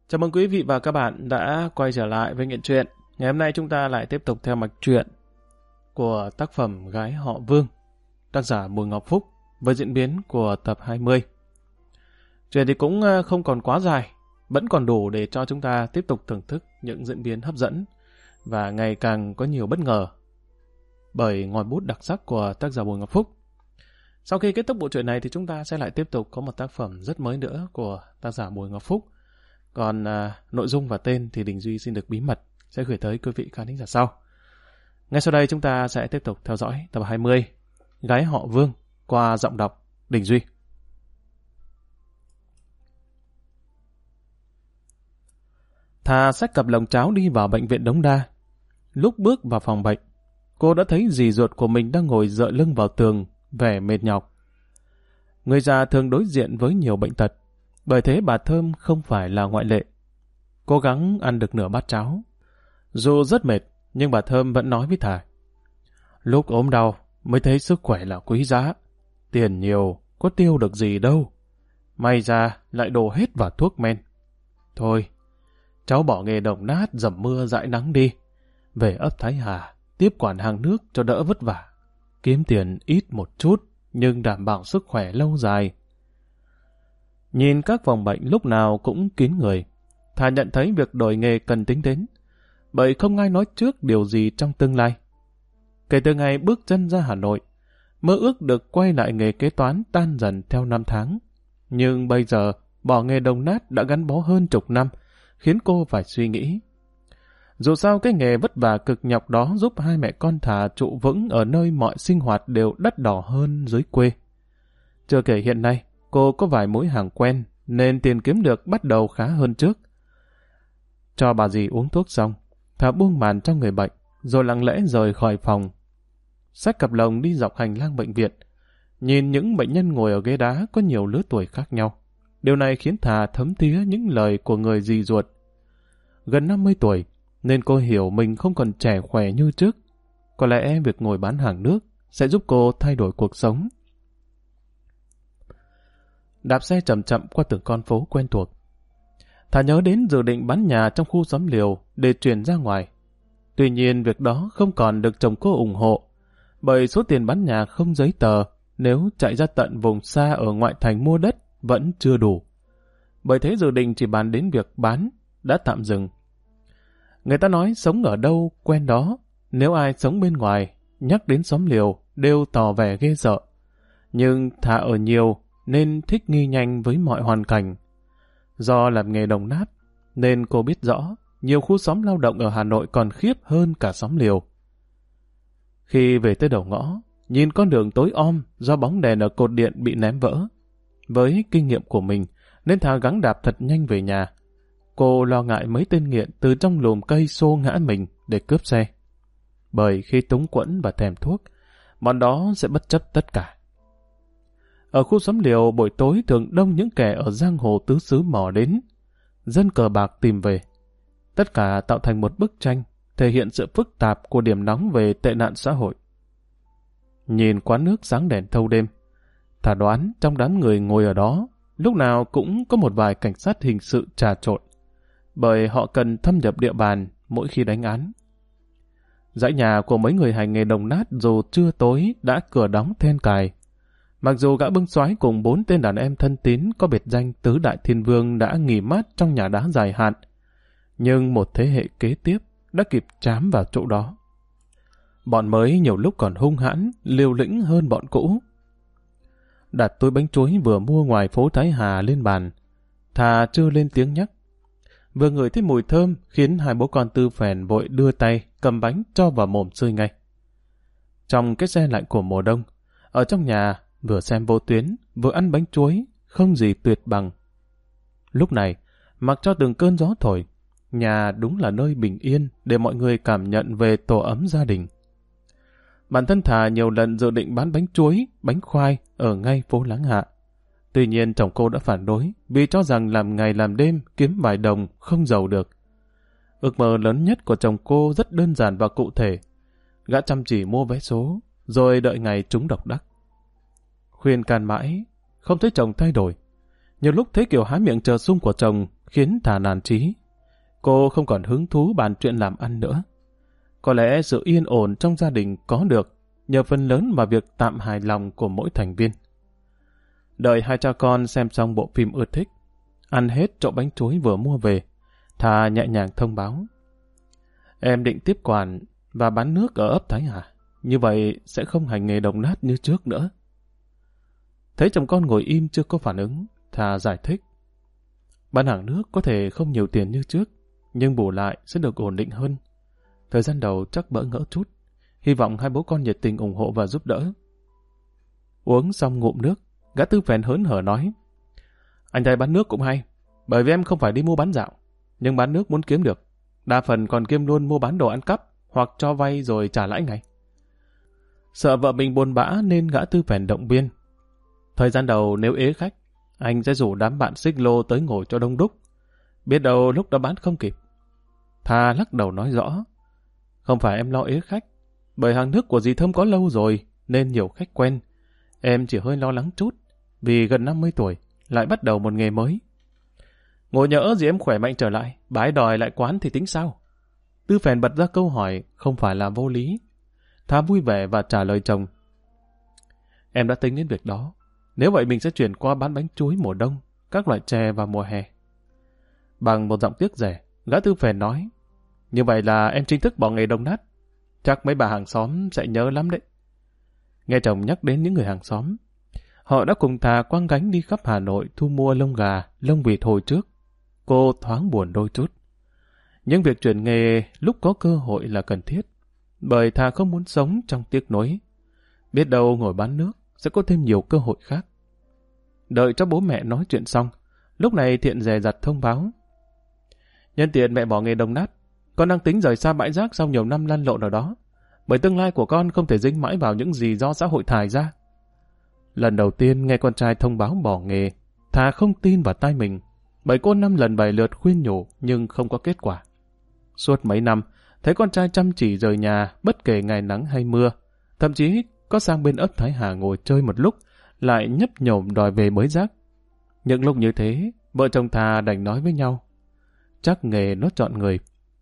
Chào mừng quý vị và các bạn đã quay trở lại với Nghiện Truyện. Ngày hôm nay chúng ta lại tiếp tục theo mạch truyện của tác phẩm Gái Họ Vương, tác giả Bùi Ngọc Phúc, với diễn biến của tập 20. Chuyện thì cũng không còn quá dài, vẫn còn đủ để cho chúng ta tiếp tục thưởng thức những diễn biến hấp dẫn và ngày càng có nhiều bất ngờ bởi ngòi bút đặc sắc của tác giả Bùi Ngọc Phúc. Sau khi kết thúc bộ truyện này thì chúng ta sẽ lại tiếp tục có một tác phẩm rất mới nữa của tác giả Bùi Ngọc Phúc. Còn nội dung và tên thì Đình Duy xin được bí mật sẽ gửi tới quý vị khán giả sau. Ngay sau đây chúng ta sẽ tiếp tục theo dõi tập 20 Gái Họ Vương qua giọng đọc Đình Duy. Thà xách cặp lồng cháo đi vào bệnh viện Đống Đa. Lúc bước vào phòng bệnh, cô đã thấy dì ruột của mình đang ngồi dựa lưng vào tường, vẻ mệt nhọc. Người già thường đối diện với nhiều bệnh tật, bởi thế bà Thơm không phải là ngoại lệ. Cố gắng ăn được nửa bát cháo. Dù rất mệt, nhưng bà Thơm vẫn nói với Thà: lúc ốm đau mới thấy sức khỏe là quý giá. Tiền nhiều, có tiêu được gì đâu. May ra lại đổ hết vào thuốc men. Thôi, cháu bỏ nghề đồng nát dầm mưa dãi nắng đi. Về ấp Thái Hà, tiếp quản hàng nước cho đỡ vất vả. Kiếm tiền ít một chút, nhưng đảm bảo sức khỏe lâu dài. Nhìn các phòng bệnh lúc nào cũng kín người, Thà nhận thấy việc đổi nghề cần tính đến, bởi không ai nói trước điều gì trong tương lai. Kể từ ngày bước chân ra Hà Nội, mơ ước được quay lại nghề kế toán tan dần theo năm tháng. Nhưng bây giờ, bỏ nghề đồng nát đã gắn bó hơn chục năm, khiến cô phải suy nghĩ. Dù sao cái nghề vất vả cực nhọc đó giúp hai mẹ con Thà trụ vững ở nơi mọi sinh hoạt đều đắt đỏ hơn dưới quê. Chưa kể hiện nay, cô có vài mối hàng quen, nên tiền kiếm được bắt đầu khá hơn trước. Cho bà dì uống thuốc xong, Thà buông màn cho người bệnh, rồi lặng lẽ rời khỏi phòng. Xách cặp lồng đi dọc hành lang bệnh viện, nhìn những bệnh nhân ngồi ở ghế đá có nhiều lứa tuổi khác nhau. Điều này khiến Thà thấm thía những lời của người dì ruột. Gần 50 tuổi, nên cô hiểu mình không còn trẻ khỏe như trước. Có lẽ việc ngồi bán hàng nước sẽ giúp cô thay đổi cuộc sống. Đạp xe chậm chậm qua từng con phố quen thuộc, Thà nhớ đến dự định bán nhà trong khu xóm liều để chuyển ra ngoài. Tuy nhiên việc đó không còn được chồng cô ủng hộ, bởi số tiền bán nhà không giấy tờ, nếu chạy ra tận vùng xa ở ngoại thành mua đất vẫn chưa đủ. Bởi thế dự định chỉ bàn đến việc bán đã tạm dừng. Người ta nói sống ở đâu quen đó, nếu ai sống bên ngoài nhắc đến xóm liều đều tỏ vẻ ghê sợ. Nhưng Thà ở nhiều nên thích nghi nhanh với mọi hoàn cảnh. Do làm nghề đồng nát, nên cô biết rõ nhiều khu xóm lao động ở Hà Nội còn khiếp hơn cả xóm liều. Khi về tới đầu ngõ, nhìn con đường tối om do bóng đèn ở cột điện bị ném vỡ. Với kinh nghiệm của mình, nên Thà gắng đạp thật nhanh về nhà. Cô lo ngại mấy tên nghiện từ trong lùm cây xô ngã mình để cướp xe. Bởi khi túng quẫn và thèm thuốc, bọn đó sẽ bất chấp tất cả. Ở khu xóm liều buổi tối thường đông những kẻ ở giang hồ tứ xứ mò đến. Dân cờ bạc tìm về. Tất cả tạo thành một bức tranh thể hiện sự phức tạp của điểm nóng về tệ nạn xã hội. Nhìn quán nước sáng đèn thâu đêm, Thà đoán trong đám người ngồi ở đó lúc nào cũng có một vài cảnh sát hình sự trà trộn, bởi họ cần thâm nhập địa bàn mỗi khi đánh án. Dãy nhà của mấy người hành nghề đồng nát dù trưa tối đã cửa đóng then cài. Mặc dù gã bưng xoáy cùng 4 tên đàn em thân tín có biệt danh Tứ Đại Thiên Vương đã nghỉ mát trong nhà đá dài hạn, nhưng một thế hệ kế tiếp đã kịp trám vào chỗ đó. Bọn mới nhiều lúc còn hung hãn, liều lĩnh hơn bọn cũ. Đặt túi bánh chuối vừa mua ngoài phố Thái Hà lên bàn, Thà chưa lên tiếng nhắc. Vừa ngửi thấy mùi thơm khiến hai bố con Tư Phèn vội đưa tay cầm bánh cho vào mồm xơi ngay. Trong cái xe lạnh của mùa đông, ở trong nhà vừa xem vô tuyến vừa ăn bánh chuối không gì tuyệt bằng. Lúc này, mặc cho từng cơn gió thổi, nhà đúng là nơi bình yên để mọi người cảm nhận về tổ ấm gia đình. Bản thân Thà nhiều lần dự định bán bánh chuối, bánh khoai ở ngay phố Láng Hạ. Tuy nhiên chồng cô đã phản đối vì cho rằng làm ngày làm đêm kiếm vài đồng không giàu được. Ước mơ lớn nhất của chồng cô rất đơn giản và cụ thể. Gã chăm chỉ mua vé số, rồi đợi ngày trúng độc đắc. Khuyên can mãi, không thấy chồng thay đổi. Nhiều lúc thấy kiểu há miệng chờ sung của chồng, khiến Thà nản chí. Cô không còn hứng thú bàn chuyện làm ăn nữa. Có lẽ sự yên ổn trong gia đình có được nhờ phần lớn vào việc tạm hài lòng của mỗi thành viên. Đợi hai cha con xem xong bộ phim ưa thích, ăn hết chỗ bánh chuối vừa mua về, Thà nhẹ nhàng thông báo: em định tiếp quản và bán nước ở ấp Thái Hà, như vậy sẽ không hành nghề đồng nát như trước nữa. Thấy chồng con ngồi im chưa có phản ứng, Thà giải thích: bán hàng nước có thể không nhiều tiền như trước, nhưng bù lại sẽ được ổn định hơn. Thời gian đầu chắc bỡ ngỡ chút, hy vọng hai bố con nhiệt tình ủng hộ và giúp đỡ. Uống xong ngụm nước, gã Tư Phèn hớn hở nói: anh thấy bán nước cũng hay, bởi vì em không phải đi mua bán dạo, nhưng bán nước muốn kiếm được, đa phần còn kiêm luôn mua bán đồ ăn cắp hoặc cho vay rồi trả lãi ngay. Sợ vợ mình buồn bã nên gã Tư Phèn động viên: thời gian đầu nếu ế khách, anh sẽ rủ đám bạn xích lô tới ngồi cho đông đúc, biết đâu lúc đó bán không kịp. Thà lắc đầu nói rõ: không phải em lo ế khách, bởi hàng nước của dì Thơm có lâu rồi nên nhiều khách quen. Em chỉ hơi lo lắng chút, vì gần 50 tuổi, lại bắt đầu một nghề mới. Ngồi nhỡ dì em khỏe mạnh trở lại, bà ấy đòi lại quán thì tính sao? Tư Phèn bật ra câu hỏi không phải là vô lý. Thà vui vẻ và trả lời chồng: em đã tính đến việc đó. Nếu vậy mình sẽ chuyển qua bán bánh chuối mùa đông, các loại chè vào mùa hè. Bằng một giọng tiếc rẻ, gã Tư Phèn nói: như vậy là em chính thức bỏ nghề đồng nát. Chắc mấy bà hàng xóm sẽ nhớ lắm đấy. Nghe chồng nhắc đến những người hàng xóm, họ đã cùng Thà quăng gánh đi khắp Hà Nội thu mua lông gà, lông vịt hồi trước. Cô thoáng buồn đôi chút. Nhưng việc chuyển nghề lúc có cơ hội là cần thiết, bởi Thà không muốn sống trong tiếc nuối. Biết đâu ngồi bán nước sẽ có thêm nhiều cơ hội khác. Đợi cho bố mẹ nói chuyện xong, lúc này Thiện dè dặt thông báo: nhân tiện mẹ bỏ nghề đồng nát, con đang tính rời xa bãi rác sau nhiều năm lăn lộn ở đó, bởi tương lai của con không thể dính mãi vào những gì do xã hội thải ra. Lần đầu tiên nghe con trai thông báo bỏ nghề, Thà không tin vào tai mình, bởi cô 5 lần 7 lượt khuyên nhủ nhưng không có kết quả. Suốt mấy năm, thấy con trai chăm chỉ rời nhà bất kể ngày nắng hay mưa, thậm chí có sang bên ấp Thái Hà ngồi chơi một lúc, lại nhấp nhổm đòi về bới rác. Những lúc như thế, vợ chồng Thà đành nói với nhau: chắc nghề nó chọn người.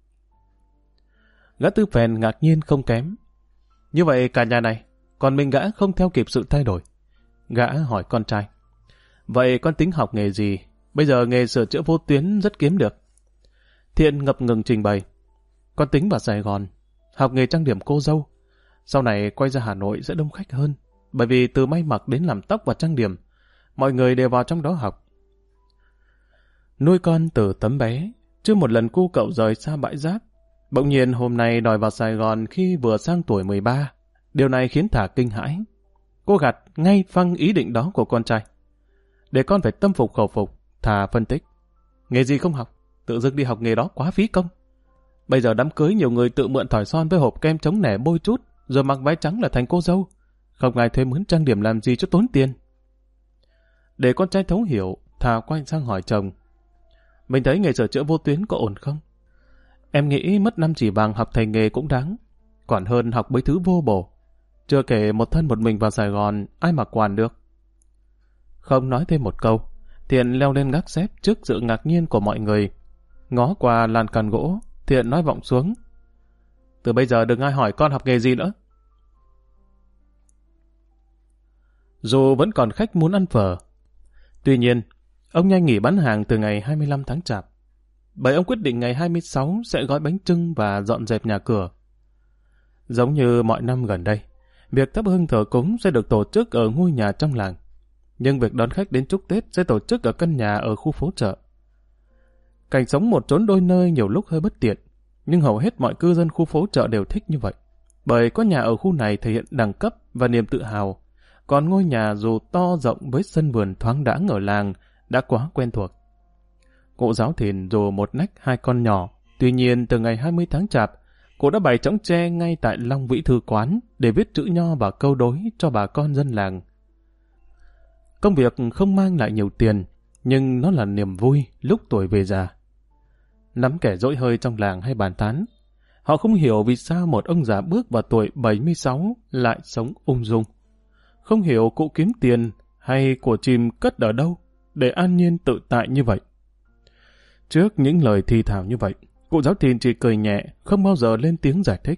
Gã Tư Phèn ngạc nhiên không kém: như vậy cả nhà này, còn mình gã không theo kịp sự thay đổi. Gã hỏi con trai: vậy con tính học nghề gì? Bây giờ nghề sửa chữa vô tuyến rất kiếm được. Thiện ngập ngừng trình bày: con tính vào Sài Gòn, học nghề trang điểm cô dâu. Sau này quay ra Hà Nội sẽ đông khách hơn, bởi vì từ may mặc đến làm tóc và trang điểm, mọi người đều vào trong đó học. Nuôi con từ tấm bé, chưa một lần cu cậu rời xa bãi rác. Bỗng nhiên hôm nay đòi vào Sài Gòn khi vừa sang tuổi 13. Điều này khiến Thà kinh hãi. Cô gạt ngay phăng ý định đó của con trai. Để con phải tâm phục khẩu phục, Thà phân tích: nghề gì không học, tự dưng đi học nghề đó quá phí công. Bây giờ đám cưới nhiều người tự mượn thỏi son với hộp kem chống nẻ bôi chút, rồi mặc váy trắng là thành cô dâu. Không ai thuê mướn trang điểm làm gì cho tốn tiền. Để con trai thấu hiểu, Thà quay sang hỏi chồng: mình thấy nghề sửa chữa vô tuyến có ổn không? Em nghĩ mất 5 chỉ vàng học thầy nghề cũng đáng, còn hơn học mấy thứ vô bổ. Chưa kể một thân một mình vào Sài Gòn, ai mà quản được. Không nói thêm một câu, Thiện leo lên gác xếp trước sự ngạc nhiên của mọi người. Ngó qua lan can gỗ, Thiện nói vọng xuống: từ bây giờ đừng ai hỏi con học nghề gì nữa. Dù vẫn còn khách muốn ăn phở. Tuy nhiên, ông nhanh nghỉ bán hàng từ ngày 25 tháng Chạp, bởi ông quyết định ngày 26 sẽ gói bánh chưng và dọn dẹp nhà cửa. Giống như mọi năm gần đây, việc thắp hương thờ cúng sẽ được tổ chức ở ngôi nhà trong làng, nhưng việc đón khách đến chúc Tết sẽ tổ chức ở căn nhà ở khu phố chợ. Cảnh sống một chốn đôi nơi nhiều lúc hơi bất tiện, nhưng hầu hết mọi cư dân khu phố chợ đều thích như vậy, bởi có nhà ở khu này thể hiện đẳng cấp và niềm tự hào, còn ngôi nhà dù to rộng với sân vườn thoáng đãng ở làng đã quá quen thuộc. Cụ Giáo Thìn dù một nách 2 con nhỏ, tuy nhiên từ ngày 20 tháng Chạp, cụ đã bày chõng tre ngay tại Long Vĩ Thư Quán để viết chữ nho và câu đối cho bà con dân làng. Công việc không mang lại nhiều tiền, nhưng nó là niềm vui lúc tuổi về già. Nắm kẻ dỗi hơi trong làng hay bàn tán, họ không hiểu vì sao một ông già bước vào tuổi 76 lại sống ung dung. Không hiểu cụ kiếm tiền hay của chim cất ở đâu để an nhiên tự tại như vậy. Trước những lời thì thào như vậy, cụ giáo Thìn chỉ cười nhẹ, không bao giờ lên tiếng giải thích.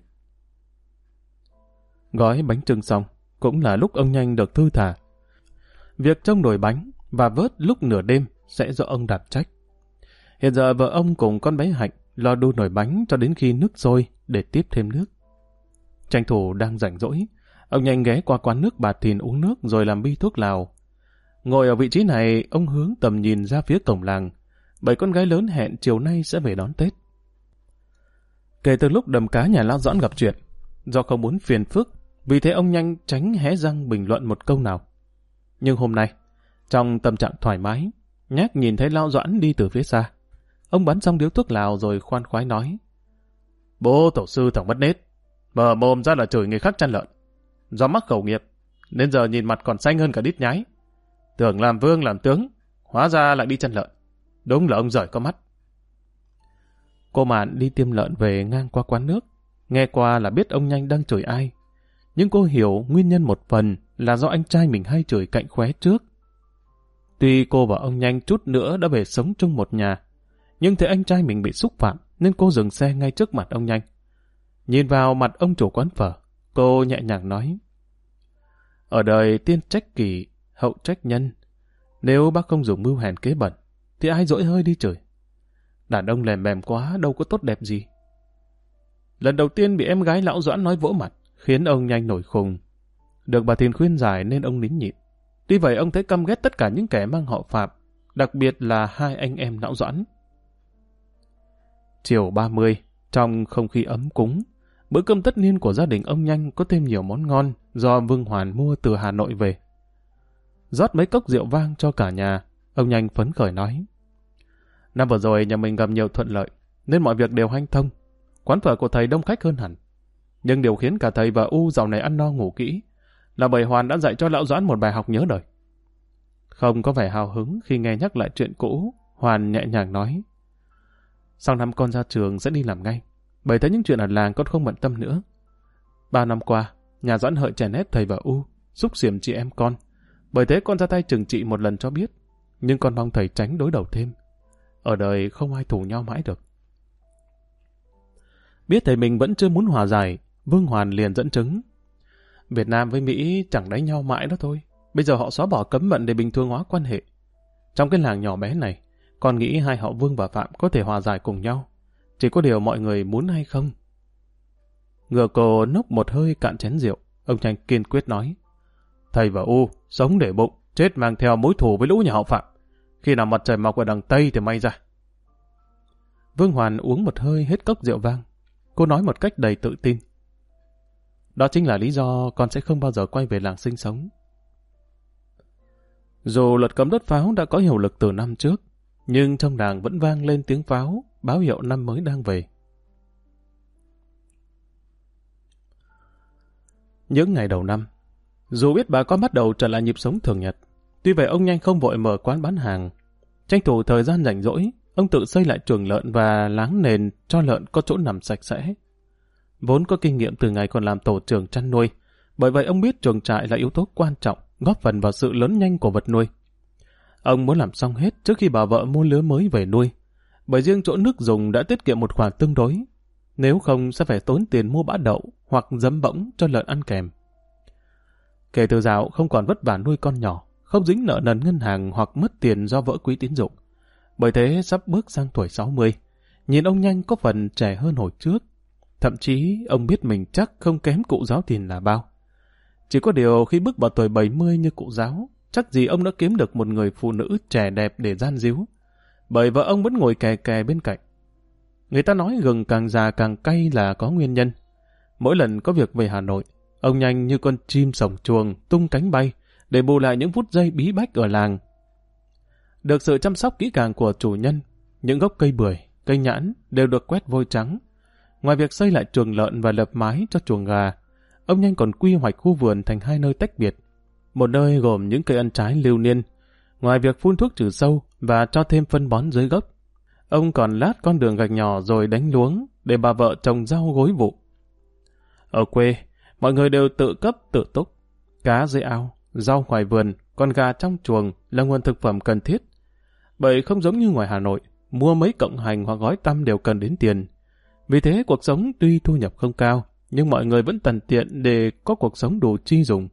Gói bánh chưng xong, cũng là lúc ông Nhanh được thư thả. Việc trông nồi bánh và vớt lúc nửa đêm sẽ do ông đảm trách. Hiện giờ vợ ông cùng con bé Hạnh lo đun nồi bánh cho đến khi nước sôi để tiếp thêm nước. Tranh thủ đang rảnh rỗi, ông Nhanh ghé qua quán nước bà Thìn uống nước rồi làm bi thuốc lào. Ngồi ở vị trí này, ông hướng tầm nhìn ra phía cổng làng. 7 con gái lớn hẹn chiều nay sẽ về đón Tết. Kể từ lúc đầm cá nhà lão Doãn gặp chuyện, do không muốn phiền phức, vì thế ông Nhanh tránh hé răng bình luận một câu nào. Nhưng hôm nay, trong tâm trạng thoải mái, nhác nhìn thấy lão Doãn đi từ phía xa. Ông bắn xong điếu thuốc lào rồi khoan khoái nói: Bố tổ sư thằng mất nết, mở mồm ra là chửi người khác chăn lợn. Do mắc khẩu nghiệp, nên giờ nhìn mặt còn xanh hơn cả đít nhái. Tưởng làm vương làm tướng, hóa ra lại đi chăn lợn. Đúng là ông giỏi có mắt. Cô Mạn đi tiêm lợn về ngang qua quán nước, nghe qua là biết ông Nhanh đang chửi ai. Nhưng cô hiểu nguyên nhân một phần là do anh trai mình hay chửi cạnh khóe trước. Tuy cô và ông Nhanh chút nữa đã về sống chung một nhà, nhưng thấy anh trai mình bị xúc phạm nên cô dừng xe ngay trước mặt ông Nhanh. Nhìn vào mặt ông chủ quán phở, cô nhẹ nhàng nói: Ở đời tiên trách kỷ, hậu trách nhân. Nếu bác không dùng mưu hèn kế bẩn, thì ai dỗi hơi đi chửi. Đàn ông lèm bèm quá đâu có tốt đẹp gì. Lần đầu tiên bị em gái lão Doãn nói vỗ mặt, khiến ông Nhanh nổi khùng. Được bà Thìn khuyên giải nên ông nín nhịn. Tuy vậy ông thấy căm ghét tất cả những kẻ mang họ Phạm, đặc biệt là hai anh em lão Doãn. Chiều 30, trong không khí ấm cúng, bữa cơm tất niên của gia đình ông Nhanh có thêm nhiều món ngon do Vương Hoàn mua từ Hà Nội về. Rót mấy cốc rượu vang cho cả nhà, ông Nhanh phấn khởi nói: Năm vừa rồi nhà mình gặp nhiều thuận lợi, nên mọi việc đều hanh thông. Quán phở của thầy đông khách hơn hẳn. Nhưng điều khiến cả thầy và U dạo này ăn no ngủ kỹ là bởi Hoàn đã dạy cho lão Doãn một bài học nhớ đời. Không có vẻ hào hứng khi nghe nhắc lại chuyện cũ, Hoàn nhẹ nhàng nói: Sau năm con ra trường sẽ đi làm ngay, bởi thế những chuyện ở làng con không bận tâm nữa. 3 năm qua, nhà Doãn Hợi chèn ép thầy và U, xúc xỉm chị em con, bởi thế con ra tay trừng trị một lần cho biết, nhưng con mong thầy tránh đối đầu thêm. Ở đời không ai thù nhau mãi được. Biết thầy mình vẫn chưa muốn hòa giải, Vương Hoàn liền dẫn chứng: Việt Nam với Mỹ chẳng đánh nhau mãi đó thôi. Bây giờ họ xóa bỏ cấm vận để bình thường hóa quan hệ. Trong cái làng nhỏ bé này, con nghĩ hai họ Vương và Phạm có thể hòa giải cùng nhau. Chỉ có điều mọi người muốn hay không. Ngựa cổ nốc một hơi cạn chén rượu, ông Tranh kiên quyết nói: Thầy và U sống để bụng, chết mang theo mối thù với lũ nhà họ Phạm. Khi nào mặt trời mọc ở đằng Tây thì may ra. Vương Hoàn uống một hơi hết cốc rượu vang. Cô nói một cách đầy tự tin: Đó chính là lý do con sẽ không bao giờ quay về làng sinh sống. Dù luật cấm đốt pháo đã có hiệu lực từ năm trước, nhưng trong làng vẫn vang lên tiếng pháo, báo hiệu năm mới đang về. Những ngày đầu năm, dù biết bà con bắt đầu trở lại nhịp sống thường nhật, tuy vậy ông Nhanh không vội mở quán bán hàng. Tranh thủ thời gian rảnh rỗi, ông tự xây lại chuồng lợn và láng nền cho lợn có chỗ nằm sạch sẽ. Vốn có kinh nghiệm từ ngày còn làm tổ trưởng chăn nuôi, bởi vậy ông biết chuồng trại là yếu tố quan trọng, góp phần vào sự lớn nhanh của vật nuôi. Ông muốn làm xong hết trước khi bà vợ mua lứa mới về nuôi, bởi riêng chỗ nước dùng đã tiết kiệm một khoản tương đối, nếu không sẽ phải tốn tiền mua bã đậu hoặc giấm bỗng cho lợn ăn kèm. Kể từ dạo không còn vất vả nuôi con nhỏ, không dính nợ nần ngân hàng hoặc mất tiền do vỡ quỹ tín dụng. Bởi thế sắp bước sang tuổi 60, nhìn ông Nhanh có phần trẻ hơn hồi trước. Thậm chí ông biết mình chắc không kém cụ giáo Thìn là bao. Chỉ có điều khi bước vào tuổi 70 như cụ giáo, chắc gì ông đã kiếm được một người phụ nữ trẻ đẹp để gian díu, bởi vợ ông vẫn ngồi kè kè bên cạnh. Người ta nói gừng càng già càng cay là có nguyên nhân. Mỗi lần có việc về Hà Nội, ông Nhanh như con chim sổng chuồng tung cánh bay để bù lại những phút giây bí bách ở làng. Được sự chăm sóc kỹ càng của chủ nhân, những gốc cây bưởi, cây nhãn đều được quét vôi trắng. Ngoài việc xây lại chuồng lợn và lập mái cho chuồng gà, ông Nhanh còn quy hoạch khu vườn thành 2 nơi tách biệt. Một nơi gồm những cây ăn trái lưu niên, ngoài việc phun thuốc trừ sâu và cho thêm phân bón dưới gốc. Ông còn lát con đường gạch nhỏ rồi đánh luống để bà vợ trồng rau gối vụ. Ở quê, mọi người đều tự cấp tự túc. Cá dưới ao, rau ngoài vườn, con gà trong chuồng là nguồn thực phẩm cần thiết. Bởi không giống như ngoài Hà Nội, mua mấy cộng hành hoặc gói tăm đều cần đến tiền. Vì thế cuộc sống tuy thu nhập không cao, nhưng mọi người vẫn tận tiện để có cuộc sống đủ chi dùng.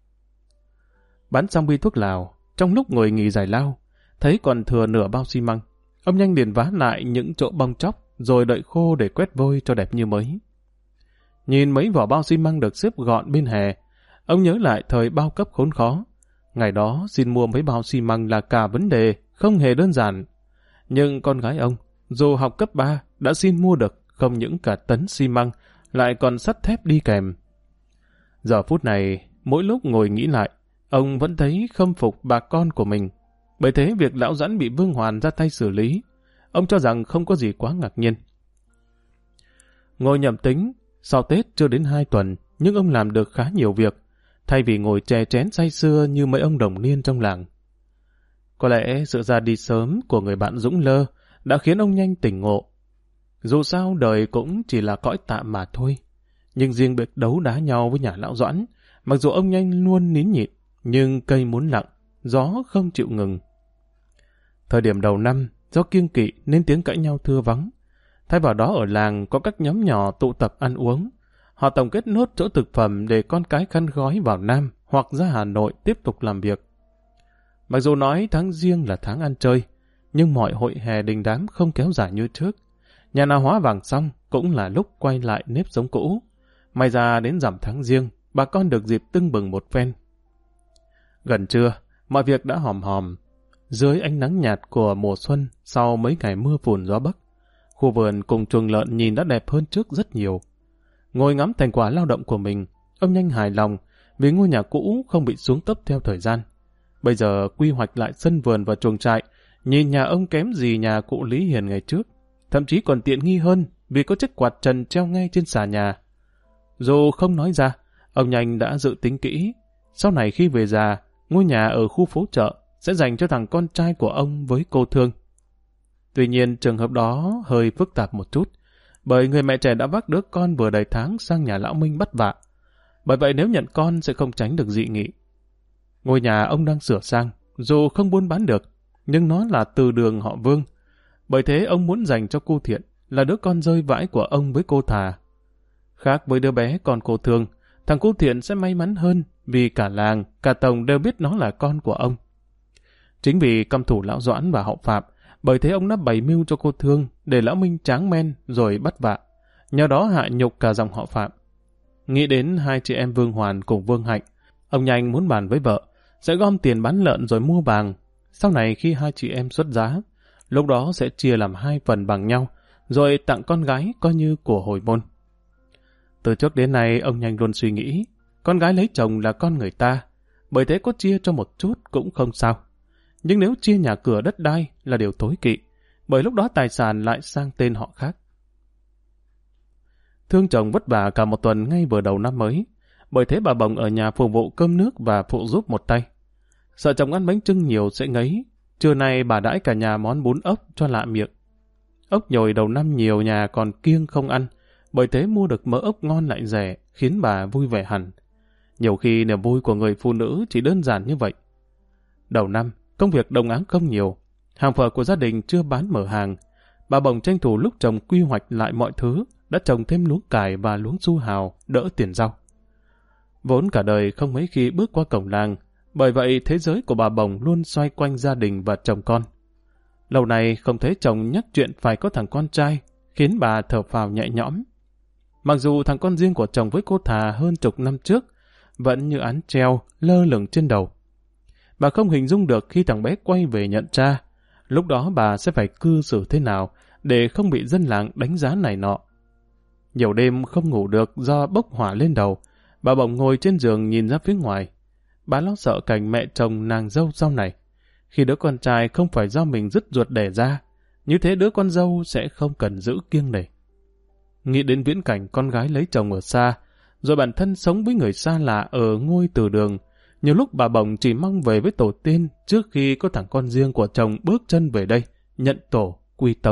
Bán xong bi thuốc lào, trong lúc ngồi nghỉ giải lao, thấy còn thừa nửa bao xi măng. Ông nhanh liền vá lại những chỗ bong tróc, rồi đợi khô để quét vôi cho đẹp như mới. Nhìn mấy vỏ bao xi măng được xếp gọn bên hè, ông nhớ lại thời bao cấp khốn khó. Ngày đó xin mua mấy bao xi măng là cả vấn đề, không hề đơn giản. Nhưng con gái ông, dù học cấp 3, đã xin mua được không những cả tấn xi măng, lại còn sắt thép đi kèm. Giờ phút này, mỗi lúc ngồi nghĩ lại, ông vẫn thấy khâm phục bà con của mình. Bởi thế việc lão Doãn bị Vương Hoàn ra tay xử lý, ông cho rằng không có gì quá ngạc nhiên. Ngồi nhẩm tính, sau Tết chưa đến 2 tuần, nhưng ông làm được khá nhiều việc, thay vì ngồi chè chén say sưa như mấy ông đồng niên trong làng. Có lẽ sự ra đi sớm của người bạn Dũng Lơ đã khiến ông nhanh tỉnh ngộ. Dù sao đời cũng chỉ là cõi tạm mà thôi. Nhưng riêng việc đấu đá nhau với nhà lão Doãn, mặc dù ông nhanh luôn nín nhịn, nhưng cây muốn lặng, gió không chịu ngừng. Thời điểm đầu năm, do kiêng kỵ nên tiếng cãi nhau thưa vắng. Thay vào đó ở làng có các nhóm nhỏ tụ tập ăn uống. Họ tổng kết nốt chỗ thực phẩm để con cái khăn gói vào Nam hoặc ra Hà Nội tiếp tục làm việc. Mặc dù nói tháng Giêng là tháng ăn chơi, nhưng mọi hội hè đình đám không kéo dài như trước. Nhà nào hóa vàng xong cũng là lúc quay lại nếp sống cũ. May ra đến rằm tháng Giêng, bà con được dịp tưng bừng một phen. Gần trưa, mọi việc đã hòm hòm. Dưới ánh nắng nhạt của mùa xuân sau mấy ngày mưa phùn gió bắc, khu vườn cùng chuồng lợn nhìn đã đẹp hơn trước rất nhiều. Ngồi ngắm thành quả lao động của mình, ông nhanh hài lòng vì ngôi nhà cũ không bị xuống cấp theo thời gian. Bây giờ quy hoạch lại sân vườn và chuồng trại, nhìn nhà ông kém gì nhà cụ Lý Hiền ngày trước, thậm chí còn tiện nghi hơn vì có chiếc quạt trần treo ngay trên xà nhà. Dù không nói ra, ông nhanh đã dự tính kỹ, sau này khi về già, ngôi nhà ở khu phố chợ sẽ dành cho thằng con trai của ông với cô Thương. Tuy nhiên trường hợp đó hơi phức tạp một chút, bởi người mẹ trẻ đã vác đứa con vừa đầy tháng sang nhà lão Minh bắt vạ. Bởi vậy nếu nhận con sẽ không tránh được dị nghị. Ngôi nhà ông đang sửa sang, dù không buôn bán được, nhưng nó là từ đường họ Vương. Bởi thế ông muốn dành cho cô Thiện là đứa con rơi vãi của ông với cô Thà. Khác với đứa bé con cô Thương, thằng cô Thiện sẽ may mắn hơn vì cả làng, cả tổng đều biết nó là con của ông. Chính vì căm thù lão Doãn và họ Phạm, bởi thế ông đã bày mưu cho cô Thương để lão Minh tráng men rồi bắt vạ, nhờ đó hạ nhục cả dòng họ Phạm. Nghĩ đến hai chị em Vương Hoàn cùng Vương Hạnh, ông nhanh muốn bàn với vợ, sẽ gom tiền bán lợn rồi mua vàng. Sau này khi hai chị em xuất giá, lúc đó sẽ chia làm 2 phần bằng nhau, rồi tặng con gái coi như của hồi môn. Từ trước đến nay ông nhanh luôn suy nghĩ, con gái lấy chồng là con người ta, bởi thế có chia cho một chút cũng không sao. Nhưng nếu chia nhà cửa đất đai là điều tối kỵ, bởi lúc đó tài sản lại sang tên họ khác. Thương chồng vất vả cả một tuần ngay vừa đầu năm mới, bởi thế bà Bồng ở nhà phục vụ cơm nước và phụ giúp một tay. Sợ chồng ăn bánh chưng nhiều sẽ ngấy, trưa nay bà đãi cả nhà món bún ốc cho lạ miệng. Ốc nhồi đầu năm nhiều nhà còn kiêng không ăn, bởi thế mua được mỡ ốc ngon lại rẻ, khiến bà vui vẻ hẳn. Nhiều khi niềm vui của người phụ nữ chỉ đơn giản như vậy. Đầu năm, công việc đồng áng không nhiều, hàng phở của gia đình chưa bán mở hàng. Bà Bồng tranh thủ lúc chồng quy hoạch lại mọi thứ, đã trồng thêm luống cải và luống su hào, đỡ tiền rau. Vốn cả đời không mấy khi bước qua cổng làng, bởi vậy thế giới của bà Bồng luôn xoay quanh gia đình và chồng con. Lâu nay không thấy chồng nhắc chuyện phải có thằng con trai, khiến bà thở phào nhẹ nhõm. Mặc dù thằng con riêng của chồng với cô Thà hơn chục năm trước, vẫn như án treo, lơ lửng trên đầu. Bà không hình dung được khi thằng bé quay về nhận cha, lúc đó bà sẽ phải cư xử thế nào để không bị dân làng đánh giá này nọ. Nhiều đêm không ngủ được do bốc hỏa lên đầu, bà Bồng ngồi trên giường nhìn ra phía ngoài. Bà lo sợ cảnh mẹ chồng nàng dâu sau này. Khi đứa con trai không phải do mình dứt ruột đẻ ra, như thế đứa con dâu sẽ không cần giữ kiêng nể. Nghĩ đến viễn cảnh con gái lấy chồng ở xa, rồi bản thân sống với người xa lạ ở ngôi từ đường, nhiều lúc bà Bồng chỉ mong về với tổ tiên trước khi có thằng con riêng của chồng bước chân về đây, nhận tổ, quy tông.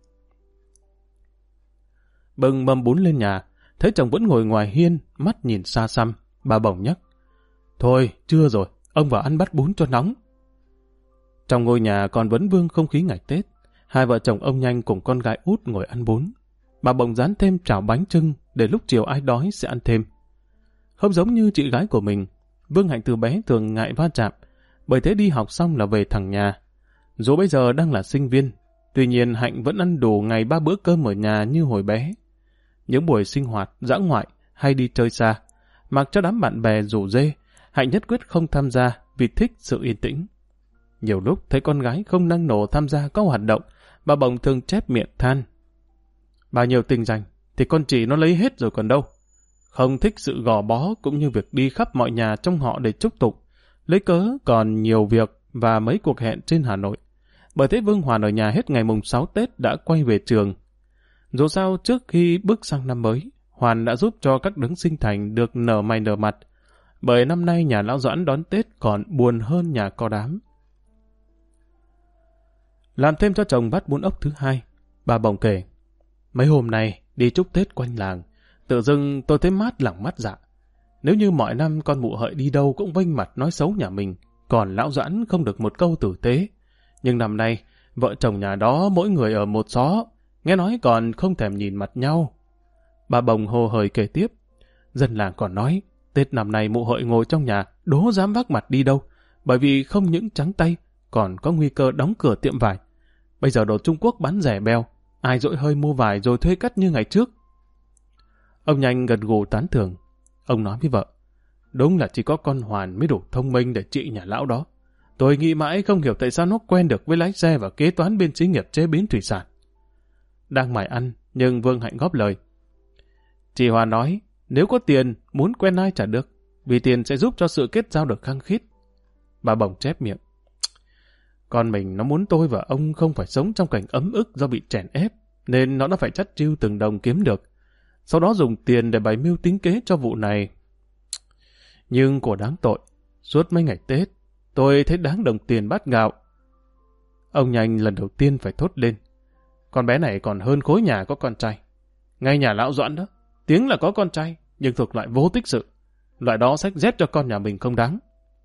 Bưng mâm bún lên nhà, thấy chồng vẫn ngồi ngoài hiên, mắt nhìn xa xăm, bà Bồng nhắc. Thôi, trưa rồi, ông vào ăn bát bún cho nóng. Trong ngôi nhà còn vẫn vương không khí ngày Tết, Hai vợ chồng ông Nhanh cùng con gái út ngồi ăn bún. Bà bỗng dán thêm chảo bánh chưng để lúc chiều ai đói sẽ ăn thêm. Không giống như chị gái của mình, Vương Hạnh từ bé thường ngại va chạm, bởi thế đi học xong là về thẳng nhà. Dù bây giờ đang là sinh viên, tuy nhiên Hạnh vẫn ăn đủ ngày 3 bữa cơm ở nhà như hồi bé. Những buổi sinh hoạt, dã ngoại hay đi chơi xa, mặc cho đám bạn bè rủ rê, Hạnh nhất quyết không tham gia vì thích sự yên tĩnh. Nhiều lúc thấy con gái không năng nổ tham gia các hoạt động, bà bỗng thường chép miệng than. Bao nhiêu tình dành thì con chị nó lấy hết rồi còn đâu. Không thích sự gò bó cũng như việc đi khắp mọi nhà trong họ để chúc tụng, lấy cớ còn nhiều việc và mấy cuộc hẹn trên Hà Nội. Bởi thế Vương Hoàn ở nhà hết ngày mùng 6 Tết đã quay về trường. Dù sao trước khi bước sang năm mới, Hoàn đã giúp cho các đấng sinh thành được nở mày nở mặt. Bởi năm nay nhà lão Doãn đón Tết còn buồn hơn nhà co đám. Làm thêm cho chồng bát bún ốc thứ hai, bà bỗng kể. Mấy hôm nay đi chúc Tết quanh làng, tự dưng tôi thấy mát lòng mắt dạ. Nếu như mọi năm con mụ Hợi đi đâu cũng vênh mặt nói xấu nhà mình, còn lão Doãn không được một câu tử tế. Nhưng năm nay, vợ chồng nhà đó mỗi người ở một xó, nghe nói còn không thèm nhìn mặt nhau. Bà bồng hồ hởi kể tiếp. Dân làng còn nói, Tết năm nay mụ Hợi ngồi trong nhà, đố dám vác mặt đi đâu, bởi vì không những trắng tay, còn có nguy cơ đóng cửa tiệm vải. Bây giờ đồ Trung Quốc bán rẻ beo, ai dỗi hơi mua vải rồi thuê cắt như ngày trước. Ông Nhanh gật gù tán thưởng. Ông nói với vợ, đúng là chỉ có con Hoàn mới đủ thông minh để trị nhà lão đó. Tôi nghĩ mãi không hiểu tại sao nó quen được với lái xe và kế toán bên xí nghiệp chế biến thủy sản. Đang mải ăn, nhưng Vương Hạnh góp lời. Chị Hoàn nói, nếu có tiền, muốn quen ai chả được, vì tiền sẽ giúp cho sự kết giao được khăng khít. Bà bỗng chép miệng. Con mình nó muốn tôi và ông không phải sống trong cảnh ấm ức do bị chèn ép, nên nó đã phải chắt chiu từng đồng kiếm được. Sau đó dùng tiền để bày mưu tính kế cho vụ này. Nhưng của đáng tội, suốt mấy ngày Tết, tôi thấy đáng đồng tiền bát gạo. Ông Nhanh lần đầu tiên phải thốt lên. Con bé này còn hơn khối nhà có con trai. Ngay nhà lão Doãn đó, tiếng là có con trai, nhưng thuộc loại vô tích sự. Loại đó xách dép cho con nhà mình không đáng.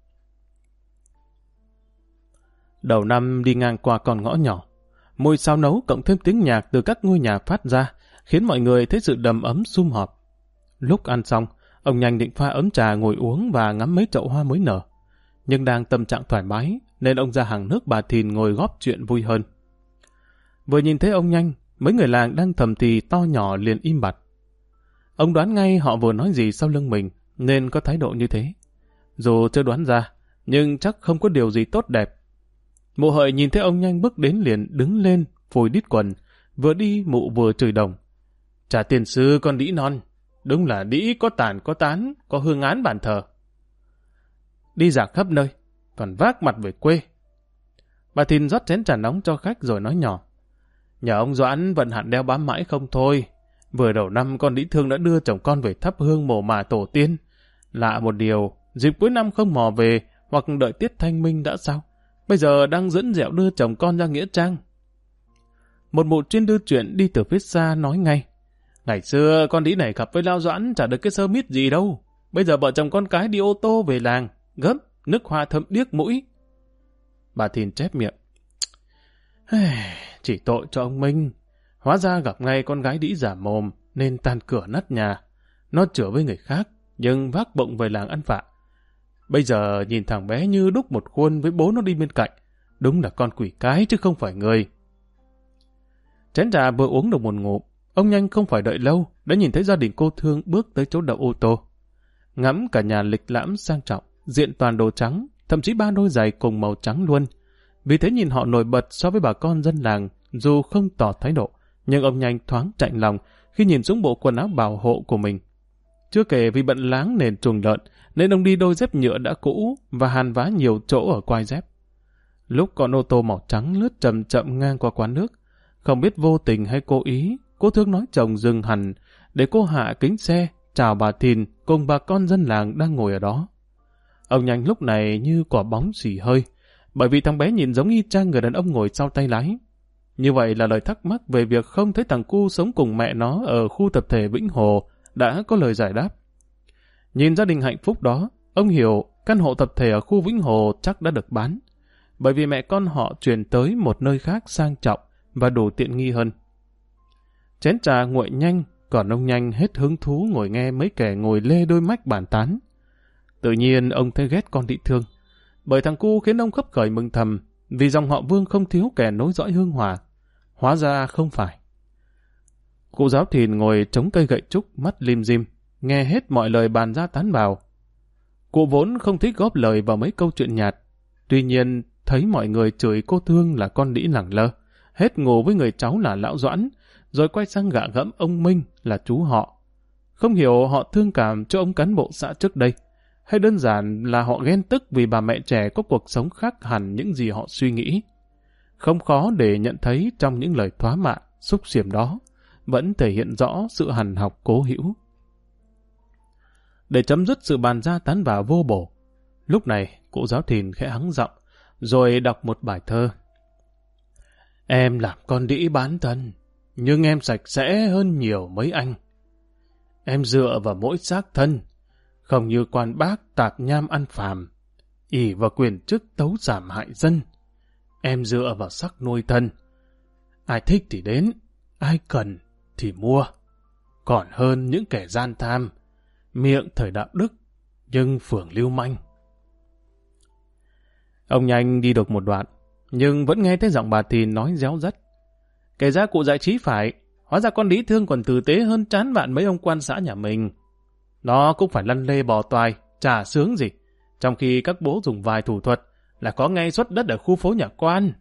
Đầu năm đi ngang qua con ngõ nhỏ, mùi xào nấu cộng thêm tiếng nhạc từ các ngôi nhà phát ra, khiến mọi người thấy sự đầm ấm sum họp. Lúc ăn xong, ông Nhanh định pha ấm trà ngồi uống và ngắm mấy chậu hoa mới nở. Nhưng đang tâm trạng thoải mái, nên ông ra hàng nước bà Thìn ngồi góp chuyện vui hơn. Vừa nhìn thấy ông Nhanh, mấy người làng đang thầm thì to nhỏ liền im bặt. Ông đoán ngay họ vừa nói gì sau lưng mình, nên có thái độ như thế. Dù chưa đoán ra, nhưng chắc không có điều gì tốt đẹp. Mụ Hợi nhìn thấy ông Nhanh bước đến liền đứng lên, phủi đít quần, vừa đi mụ vừa chửi đồng. Trả tiền sư con đĩ non, đúng là đĩ có tàn có tán, có hương án bàn thờ. Đi dạo khắp nơi, còn vác mặt về quê. Bà Thìn rót chén trà nóng cho khách rồi nói nhỏ. Nhà ông Doãn vận hạn đeo bám mãi không thôi. Vừa đầu năm con đĩ thương đã đưa chồng con về thắp hương mồ mả tổ tiên. Lạ một điều, dịp cuối năm không mò về hoặc đợi tiết thanh minh đã sao? Bây giờ đang dẫn dẹo đưa chồng con ra nghĩa trang. Một mụ chuyên đưa chuyện đi từ phía xa nói ngay. Ngày xưa con đĩ này gặp với Lao Doãn chả được cái sơ mít gì đâu. Bây giờ vợ chồng con cái đi ô tô về làng, gấp, nước hoa thấm điếc mũi. Bà Thìn chép miệng. Chỉ tội cho ông Minh. Hóa ra gặp ngay con gái đĩ giả mồm, nên tan cửa nát nhà. Nó chữa với người khác, nhưng vác bụng về làng ăn vạ. Bây giờ nhìn thằng bé như đúc một khuôn với bố nó đi bên cạnh. Đúng là con quỷ cái chứ không phải người. Chén trà vừa uống được một ngụm, ông Nhanh không phải đợi lâu, đã nhìn thấy gia đình cô Thương bước tới chỗ đậu ô tô. Ngắm cả nhà lịch lãm sang trọng, diện toàn đồ trắng, thậm chí 3 đôi giày cùng màu trắng luôn. Vì thế nhìn họ nổi bật so với bà con dân làng, dù không tỏ thái độ, nhưng ông Nhanh thoáng chạnh lòng khi nhìn xuống bộ quần áo bảo hộ của mình. Chưa kể vì bận láng nền chuồng lợn, nên ông đi đôi dép nhựa đã cũ và hàn vá nhiều chỗ ở quai dép. Lúc con ô tô màu trắng lướt chậm chậm ngang qua quán nước, không biết vô tình hay cố ý, cô Thương nói chồng dừng hẳn để cô hạ kính xe chào bà Thìn cùng bà con dân làng đang ngồi ở đó. Ông Nhanh lúc này như quả bóng xì hơi, bởi vì thằng bé nhìn giống y chang người đàn ông ngồi sau tay lái. Như vậy là lời thắc mắc về việc không thấy thằng cu sống cùng mẹ nó ở khu tập thể Vĩnh Hồ đã có lời giải đáp. Nhìn gia đình hạnh phúc đó, ông hiểu căn hộ tập thể ở khu Vĩnh Hồ chắc đã được bán, bởi vì mẹ con họ chuyển tới một nơi khác sang trọng và đủ tiện nghi hơn. Chén trà nguội nhanh, còn ông Nhanh hết hứng thú ngồi nghe mấy kẻ ngồi lê đôi mách bàn tán. Tự nhiên ông thấy ghét con Thị Thương, bởi thằng cu khiến ông khấp khởi mừng thầm, vì dòng họ Vương không thiếu kẻ nối dõi hương hòa. Hóa ra không phải. Cụ Giáo Thìn ngồi chống cây gậy trúc, mắt lim dim, nghe hết mọi lời bàn ra tán vào. Cụ vốn không thích góp lời vào mấy câu chuyện nhạt, tuy nhiên thấy mọi người chửi cô Thương là con đĩ lẳng lơ, hết ngủ với người cháu là lão Doãn, rồi quay sang gạ gẫm ông Minh là chú họ. Không hiểu họ thương cảm cho ông cán bộ xã trước đây, hay đơn giản là họ ghen tức vì bà mẹ trẻ có cuộc sống khác hẳn những gì họ suy nghĩ. Không khó để nhận thấy trong những lời thoá mạ, xúc xiểm đó, vẫn thể hiện rõ sự hằn học cố hữu. Để chấm dứt sự bàn ra tán vào vô bổ, lúc này cụ Giáo Thìn khẽ hắng giọng, rồi đọc một bài thơ. Em làm con đĩ bán thân, nhưng em sạch sẽ hơn nhiều mấy anh. Em dựa vào mỗi xác thân, không như quan bác tạp nham ăn phàm, ỷ vào quyền chức tấu giảm hại dân. Em dựa vào sắc nuôi thân, ai thích thì đến, ai cần thì mua. Còn hơn những kẻ gian tham, miệng thời đạo đức, nhưng phường lưu manh. Ông Nhanh đi được một đoạn, nhưng vẫn nghe thấy giọng bà Thìn nói réo rắt. Kể ra cụ dạy trí phải, hóa ra con Lý Thương còn tử tế hơn chán bạn mấy ông quan xã nhà mình. Nó cũng phải lăn lê bò toài, chả sướng gì, trong khi các bố dùng vài thủ thuật là có ngay suất đất ở khu phố nhà quan.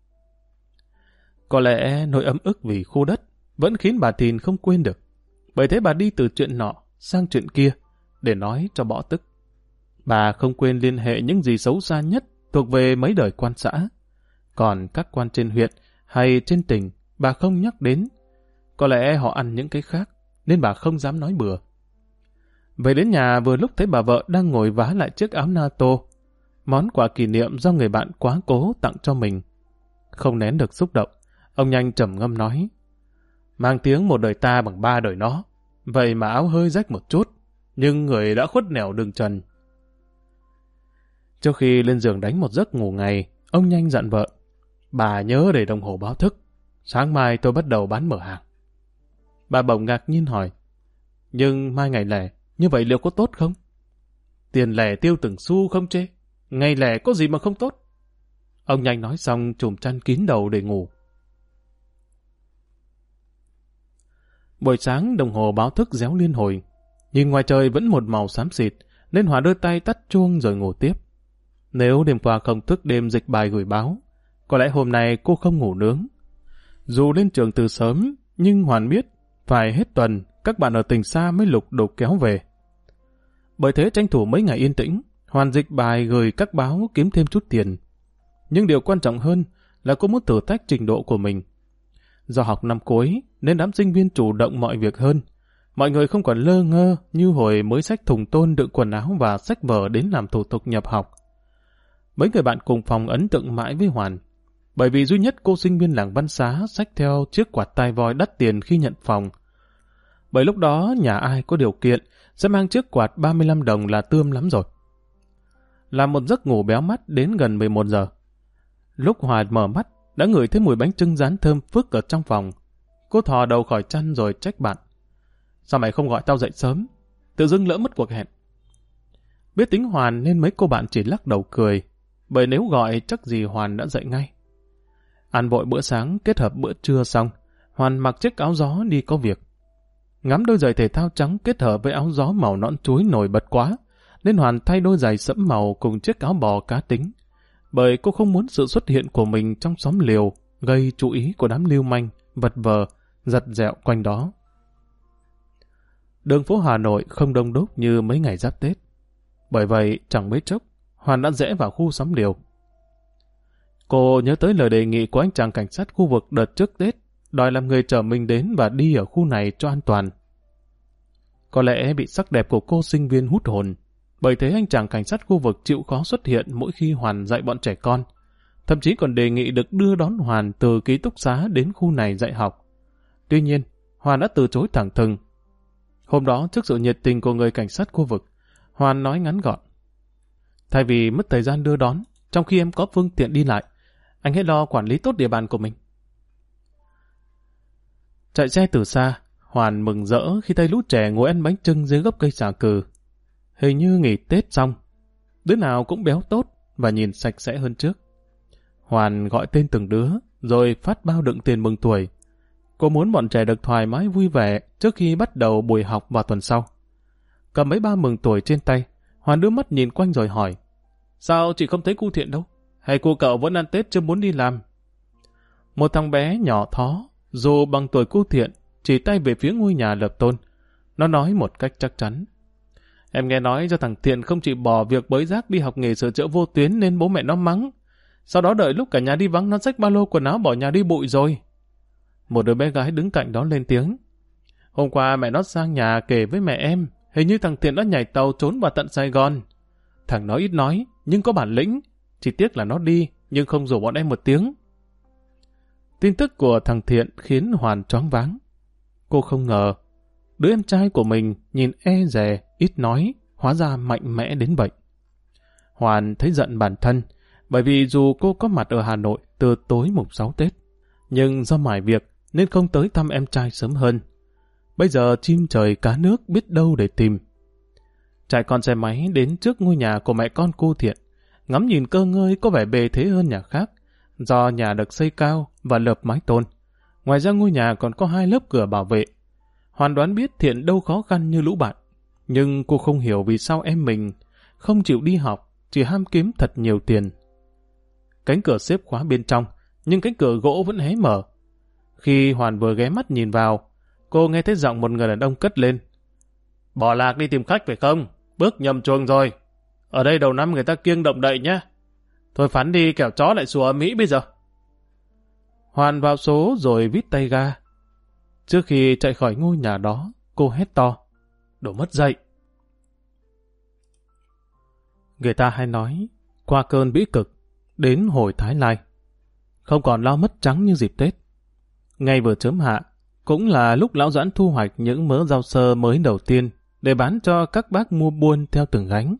Có lẽ nỗi ấm ức vì khu đất vẫn khiến bà Thìn không quên được, bởi thế bà đi từ chuyện nọ sang chuyện kia để nói cho bỏ tức. Bà không quên liên hệ những gì xấu xa nhất thuộc về mấy đời quan xã. Còn các quan trên huyện hay trên tỉnh bà không nhắc đến. Có lẽ họ ăn những cái khác nên bà không dám nói bừa. Về đến nhà vừa lúc thấy bà vợ đang ngồi vá lại chiếc áo NATO, món quà kỷ niệm do người bạn quá cố tặng cho mình. Không nén được xúc động, ông Nhanh trầm ngâm nói: mang tiếng một đời ta bằng 3 đời nó, vậy mà áo hơi rách một chút, nhưng người đã khuất nẻo đường trần. Trước khi lên giường đánh một giấc ngủ ngày, ông Nhanh dặn vợ: bà nhớ để đồng hồ báo thức, sáng mai tôi bắt đầu bán mở hàng. Bà bỗng ngạc nhiên hỏi: nhưng mai ngày lẻ, như vậy liệu có tốt không? Tiền lẻ tiêu từng xu không chê, ngày lẻ có gì mà không tốt. Ông Nhanh nói xong trùm chăn kín đầu để ngủ. Buổi sáng đồng hồ báo thức réo liên hồi, nhìn ngoài trời vẫn một màu xám xịt, nên Hòa đưa tay tắt chuông rồi ngủ tiếp. Nếu đêm qua không thức đêm dịch bài gửi báo, có lẽ hôm nay cô không ngủ nướng. Dù lên trường từ sớm, nhưng Hoàn biết phải hết tuần các bạn ở tỉnh xa mới lục đục kéo về. Bởi thế tranh thủ mấy ngày yên tĩnh, Hoàn dịch bài gửi các báo kiếm thêm chút tiền. Nhưng điều quan trọng hơn là cô muốn thử thách trình độ của mình. Do học năm cuối nên đám sinh viên chủ động mọi việc hơn. Mọi người không còn lơ ngơ như hồi mới xách thùng tôn đựng quần áo và xách vở đến làm thủ tục nhập học. Mấy người bạn cùng phòng ấn tượng mãi với Hoàn, bởi vì duy nhất cô sinh viên làng Văn Xá xách theo chiếc quạt tai voi đắt tiền khi nhận phòng. Bởi lúc đó nhà ai có điều kiện sẽ mang chiếc quạt 35 đồng là tươm lắm rồi. Làm một giấc ngủ béo mắt đến gần 11 giờ. Lúc Hòa mở mắt đã ngửi thấy mùi bánh chưng rán thơm phức ở trong phòng. Cô thò đầu khỏi chăn rồi trách bạn: sao mày không gọi tao dậy sớm, tự dưng lỡ mất cuộc hẹn. Biết tính Hoàn nên mấy cô bạn chỉ lắc đầu cười, bởi nếu gọi chắc gì Hoàn đã dậy ngay. Ăn vội bữa sáng kết hợp bữa trưa xong, Hoàn mặc chiếc áo gió đi có việc. Ngắm đôi giày thể thao trắng kết hợp với áo gió màu nõn chuối nổi bật quá, nên Hoàn thay đôi giày sẫm màu cùng chiếc áo bò cá tính, bởi cô không muốn sự xuất hiện của mình trong xóm liều gây chú ý của đám lưu manh, vật vờ, giật dẹo quanh đó. Đường phố Hà Nội không đông đúc như mấy ngày giáp Tết. Bởi vậy, chẳng mấy chốc, Hoàn đã rẽ vào khu xóm liều. Cô nhớ tới lời đề nghị của anh chàng cảnh sát khu vực đợt trước Tết, đòi làm người chở mình đến và đi ở khu này cho an toàn. Có lẽ bị sắc đẹp của cô sinh viên hút hồn, bởi thế anh chàng cảnh sát khu vực chịu khó xuất hiện mỗi khi Hoàn dạy bọn trẻ con, thậm chí còn đề nghị được đưa đón Hoàn từ ký túc xá đến khu này dạy học. Tuy nhiên, Hoàn đã từ chối thẳng thừng. Hôm đó, trước sự nhiệt tình của người cảnh sát khu vực, Hoàn nói ngắn gọn: thay vì mất thời gian đưa đón, trong khi em có phương tiện đi lại, anh hãy lo quản lý tốt địa bàn của mình. Chạy xe từ xa, Hoàn mừng rỡ khi thấy lũ trẻ ngồi ăn bánh chưng dưới gốc cây xà cừ. Hình như nghỉ Tết xong, đứa nào cũng béo tốt và nhìn sạch sẽ hơn trước. Hoàn gọi tên từng đứa, rồi phát bao đựng tiền mừng tuổi. Cô muốn bọn trẻ được thoải mái vui vẻ trước khi bắt đầu buổi học vào tuần sau. Cầm mấy bao mừng tuổi trên tay, Hoàn đưa mắt nhìn quanh rồi hỏi: Sao chị không thấy cô Thiện đâu? Hay cô cậu vẫn ăn Tết chưa muốn đi làm? Một thằng bé nhỏ thó, dù bằng tuổi cô Thiện, chỉ tay về phía ngôi nhà Lập Tôn. Nó nói một cách chắc chắn: Em nghe nói do thằng Thiện không chịu bỏ việc bới rác đi học nghề sửa chữa vô tuyến nên bố mẹ nó mắng. Sau đó đợi lúc cả nhà đi vắng nó xách ba lô quần áo bỏ nhà đi bụi rồi. Một đứa bé gái đứng cạnh đó lên tiếng: Hôm qua mẹ nó sang nhà kể với mẹ em, hình như thằng Thiện đã nhảy tàu trốn vào tận Sài Gòn. Thằng nó ít nói, nhưng có bản lĩnh. Chỉ tiếc là nó đi, nhưng không rủ bọn em một tiếng. Tin tức của thằng Thiện khiến Hoàn choáng váng. Cô không ngờ, đứa em trai của mình nhìn e dè, ít nói, hóa ra mạnh mẽ đến vậy. Hoàn thấy giận bản thân, bởi vì dù cô có mặt ở Hà Nội từ tối mùng 6 Tết, nhưng do mải việc nên không tới thăm em trai sớm hơn. Bây giờ chim trời cá nước biết đâu để tìm. Chạy con xe máy đến trước ngôi nhà của mẹ con cô Thiện, ngắm nhìn cơ ngơi có vẻ bề thế hơn nhà khác, do nhà được xây cao và lợp mái tôn. Ngoài ra ngôi nhà còn có 2 lớp cửa bảo vệ. Hoàn đoán biết Thiện đâu khó khăn như lũ bạn, nhưng cô không hiểu vì sao em mình không chịu đi học, chỉ ham kiếm thật nhiều tiền. Cánh cửa xếp khóa bên trong, nhưng cánh cửa gỗ vẫn hé mở. Khi Hoàn vừa ghé mắt nhìn vào, cô nghe thấy giọng một người đàn ông cất lên: Bỏ lạc đi tìm khách phải không? Bước nhầm chuồng rồi. Ở đây đầu năm người ta kiêng động đậy nhá. Thôi phán đi kẻo chó lại sủa Mỹ bây giờ. Hoàn vào số rồi vít tay ga. Trước khi chạy khỏi ngôi nhà đó, cô hét to: Đồ mất dạy. Người ta hay nói, qua cơn bĩ cực, đến hồi Thái Lai. Không còn lo mất trắng như dịp Tết. Ngay vừa chớm hạ, cũng là lúc lão Doãn thu hoạch những mớ rau sơ mới đầu tiên để bán cho các bác mua buôn theo từng gánh.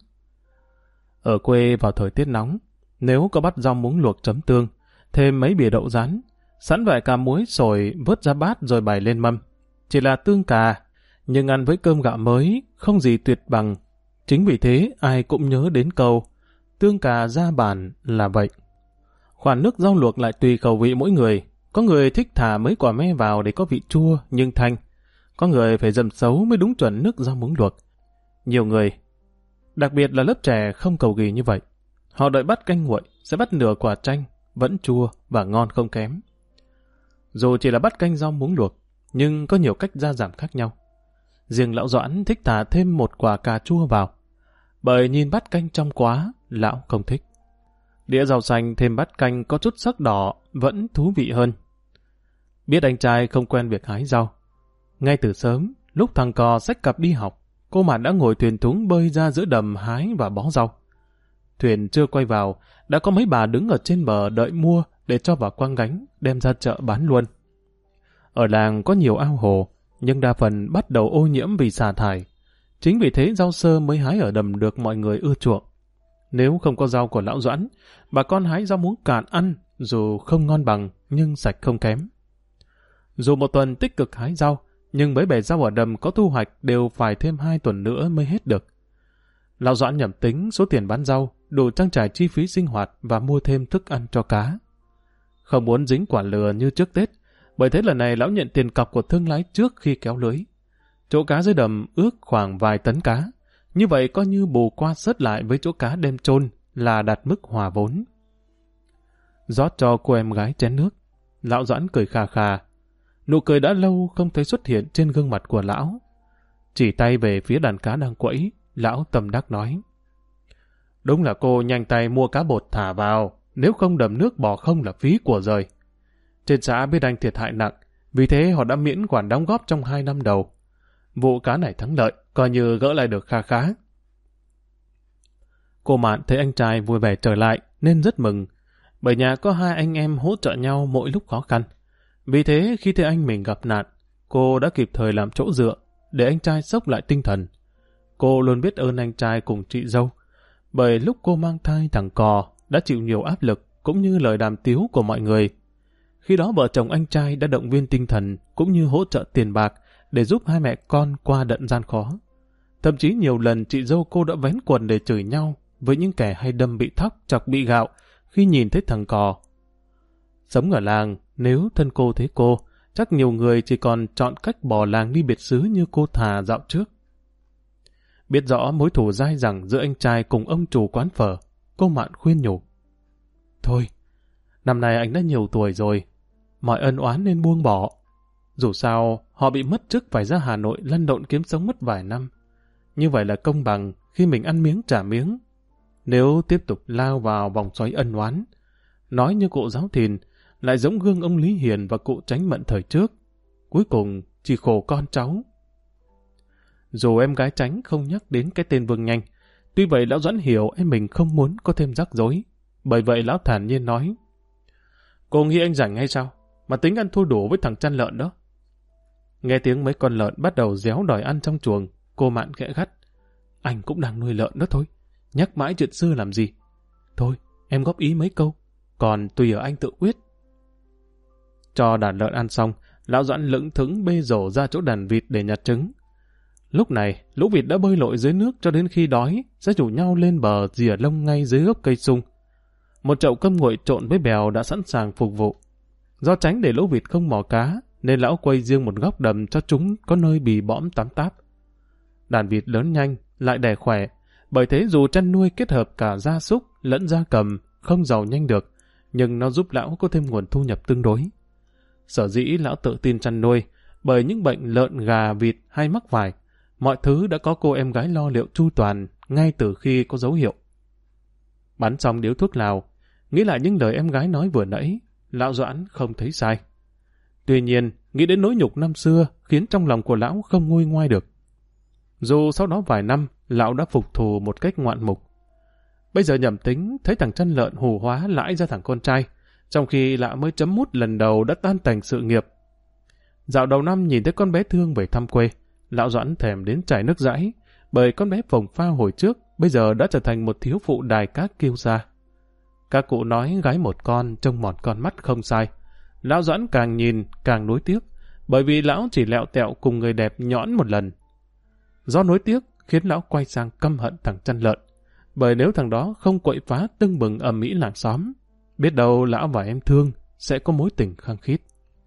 Ở quê vào thời tiết nóng, nếu có bát rau muống luộc chấm tương, thêm mấy bìa đậu rán, sẵn vài cà muối sồi vớt ra bát rồi bày lên mâm. Chỉ là tương cà, nhưng ăn với cơm gạo mới không gì tuyệt bằng. Chính vì thế ai cũng nhớ đến câu tương cà ra bàn là vậy. Khoản nước rau luộc lại tùy khẩu vị mỗi người. Có người thích thả mấy quả me vào để có vị chua nhưng thanh. Có người phải dầm xấu mới đúng chuẩn nước rau muống luộc. Nhiều người, đặc biệt là lớp trẻ không cầu kỳ như vậy. Họ đợi bắt canh nguội sẽ bắt nửa quả chanh, vẫn chua và ngon không kém. Dù chỉ là bắt canh rau muống luộc, nhưng có nhiều cách gia giảm khác nhau. Riêng lão Doãn thích thả thêm một quả cà chua vào, bởi nhìn bát canh trong quá, lão không thích. Đĩa rau xanh thêm bát canh có chút sắc đỏ vẫn thú vị hơn. Biết anh trai không quen việc hái rau, ngay từ sớm, lúc thằng cò xách cặp đi học, cô Mạn đã ngồi thuyền thúng bơi ra giữa đầm hái và bó rau. Thuyền chưa quay vào, đã có mấy bà đứng ở trên bờ đợi mua để cho vào quăng gánh, đem ra chợ bán luôn. Ở làng có nhiều ao hồ, nhưng đa phần bắt đầu ô nhiễm vì xả thải. Chính vì thế rau sơ mới hái ở đầm được mọi người ưa chuộng. Nếu không có rau của lão Doãn, bà con hái rau muống cạn ăn, dù không ngon bằng, nhưng sạch không kém. Dù một tuần tích cực hái rau, nhưng mấy bể rau ở đầm có thu hoạch đều phải thêm 2 tuần nữa mới hết được. Lão Doãn nhẩm tính số tiền bán rau, đủ trang trải chi phí sinh hoạt và mua thêm thức ăn cho cá. Không muốn dính quả lừa như trước Tết, bởi thế lần này lão nhận tiền cọc của thương lái trước khi kéo lưới. Chỗ cá dưới đầm ước khoảng vài tấn cá, như vậy coi như bù qua sớt lại với chỗ cá đem chôn là đạt mức hòa vốn. Rót cho cô em gái chén nước, lão Doãn cười khà khà. Nụ cười đã lâu không thấy xuất hiện trên gương mặt của lão. Chỉ tay về phía đàn cá đang quẫy, lão tâm đắc nói: Đúng là cô nhanh tay mua cá bột thả vào, nếu không đầm nước bỏ không là phí của rời. Trên xã biết anh thiệt hại nặng, vì thế họ đã miễn khoản đóng góp trong 2 năm đầu. Vụ cá này thắng lợi, coi như gỡ lại được kha khá. Cô Mạn thấy anh trai vui vẻ trở lại nên rất mừng, bởi nhà có 2 anh em hỗ trợ nhau mỗi lúc khó khăn. Vì thế khi thấy anh mình gặp nạn, cô đã kịp thời làm chỗ dựa để anh trai xốc lại tinh thần. Cô luôn biết ơn anh trai cùng chị dâu, bởi lúc cô mang thai thằng cò đã chịu nhiều áp lực cũng như lời đàm tiếu của mọi người. Khi đó vợ chồng anh trai đã động viên tinh thần cũng như hỗ trợ tiền bạc để giúp hai mẹ con qua đận gian khó. Thậm chí nhiều lần chị dâu cô đã vén quần để chửi nhau với những kẻ hay đâm bị thóc, chọc bị gạo khi nhìn thấy thằng cò. Sống ở làng, nếu thân cô thấy cô, chắc nhiều người chỉ còn chọn cách bỏ làng đi biệt xứ như cô Thà dạo trước. Biết rõ mối thù dai dẳng giữa anh trai cùng ông chủ quán phở, cô Mạn khuyên nhủ. Thôi, năm nay anh đã nhiều tuổi rồi, mọi ân oán nên buông bỏ. Dù sao, họ bị mất chức phải ra Hà Nội lăn lộn kiếm sống mất vài năm. Như vậy là công bằng khi mình ăn miếng trả miếng. Nếu tiếp tục lao vào vòng xoáy ân oán, nói như cụ Giáo Thìn, lại giống gương ông Lý Hiền và cụ Chánh Mận thời trước. Cuối cùng chỉ khổ con cháu. Dù em gái Chánh không nhắc đến cái tên Vương Nhanh, tuy vậy lão Doãn hiểu em mình không muốn có thêm rắc rối. Bởi vậy lão thản nhiên nói, cô nghĩ anh rảnh hay sao, mà tính ăn thua đủ với thằng chăn lợn đó. Nghe tiếng mấy con lợn bắt đầu réo đòi ăn trong chuồng, cô Mạn khẽ gắt, anh cũng đang nuôi lợn đó thôi, nhắc mãi chuyện xưa làm gì. Thôi, em góp ý mấy câu, còn tùy ở anh tự quyết. Cho đàn lợn ăn xong, lão Doãn lững thững bê rổ ra chỗ đàn vịt để nhặt trứng. Lúc này, lũ vịt đã bơi lội dưới nước cho đến khi đói, sẽ rủ nhau lên bờ rỉa lông ngay dưới gốc cây sung. Một chậu cơm nguội trộn với bèo đã sẵn sàng phục vụ. Do tránh để lũ vịt không mò cá, nên lão quay riêng một góc đầm cho chúng có nơi bì bõm tắm táp. Đàn vịt lớn nhanh, lại đẻ khỏe, bởi thế dù chăn nuôi kết hợp cả gia súc lẫn gia cầm không giàu nhanh được, nhưng nó giúp lão có thêm nguồn thu nhập tương đối. Sở dĩ lão tự tin chăn nuôi, bởi những bệnh lợn, gà, vịt hay mắc vài, mọi thứ đã có cô em gái lo liệu chu toàn ngay từ khi có dấu hiệu. Bắn xong điếu thuốc lào, nghĩ lại những lời em gái nói vừa nãy, lão Doãn không thấy sai. Tuy nhiên, nghĩ đến nỗi nhục năm xưa khiến trong lòng của lão không nguôi ngoai được. Dù sau đó vài năm, lão đã phục thù một cách ngoạn mục. Bây giờ nhẩm tính thấy thằng chăn lợn hù hóa lãi ra thằng con trai, trong khi lão mới chấm mút lần đầu đã tan tành sự nghiệp. Dạo đầu năm nhìn thấy con bé Thương về thăm quê, lão Doãn thèm đến chảy nước dãi, bởi con bé Phồng Pha hồi trước bây giờ đã trở thành một thiếu phụ đài cát kiêu sa. Các cụ nói gái một con trông một con mắt không sai. Lão Doãn càng nhìn càng nuối tiếc, bởi vì lão chỉ lẹo tẹo cùng người đẹp nhõn một lần. Do nuối tiếc khiến lão quay sang căm hận thằng chăn lợn, bởi nếu thằng đó không quậy phá tưng bừng ầm ĩ làng xóm, biết đâu lão và em Thương sẽ có mối tình khăng khít.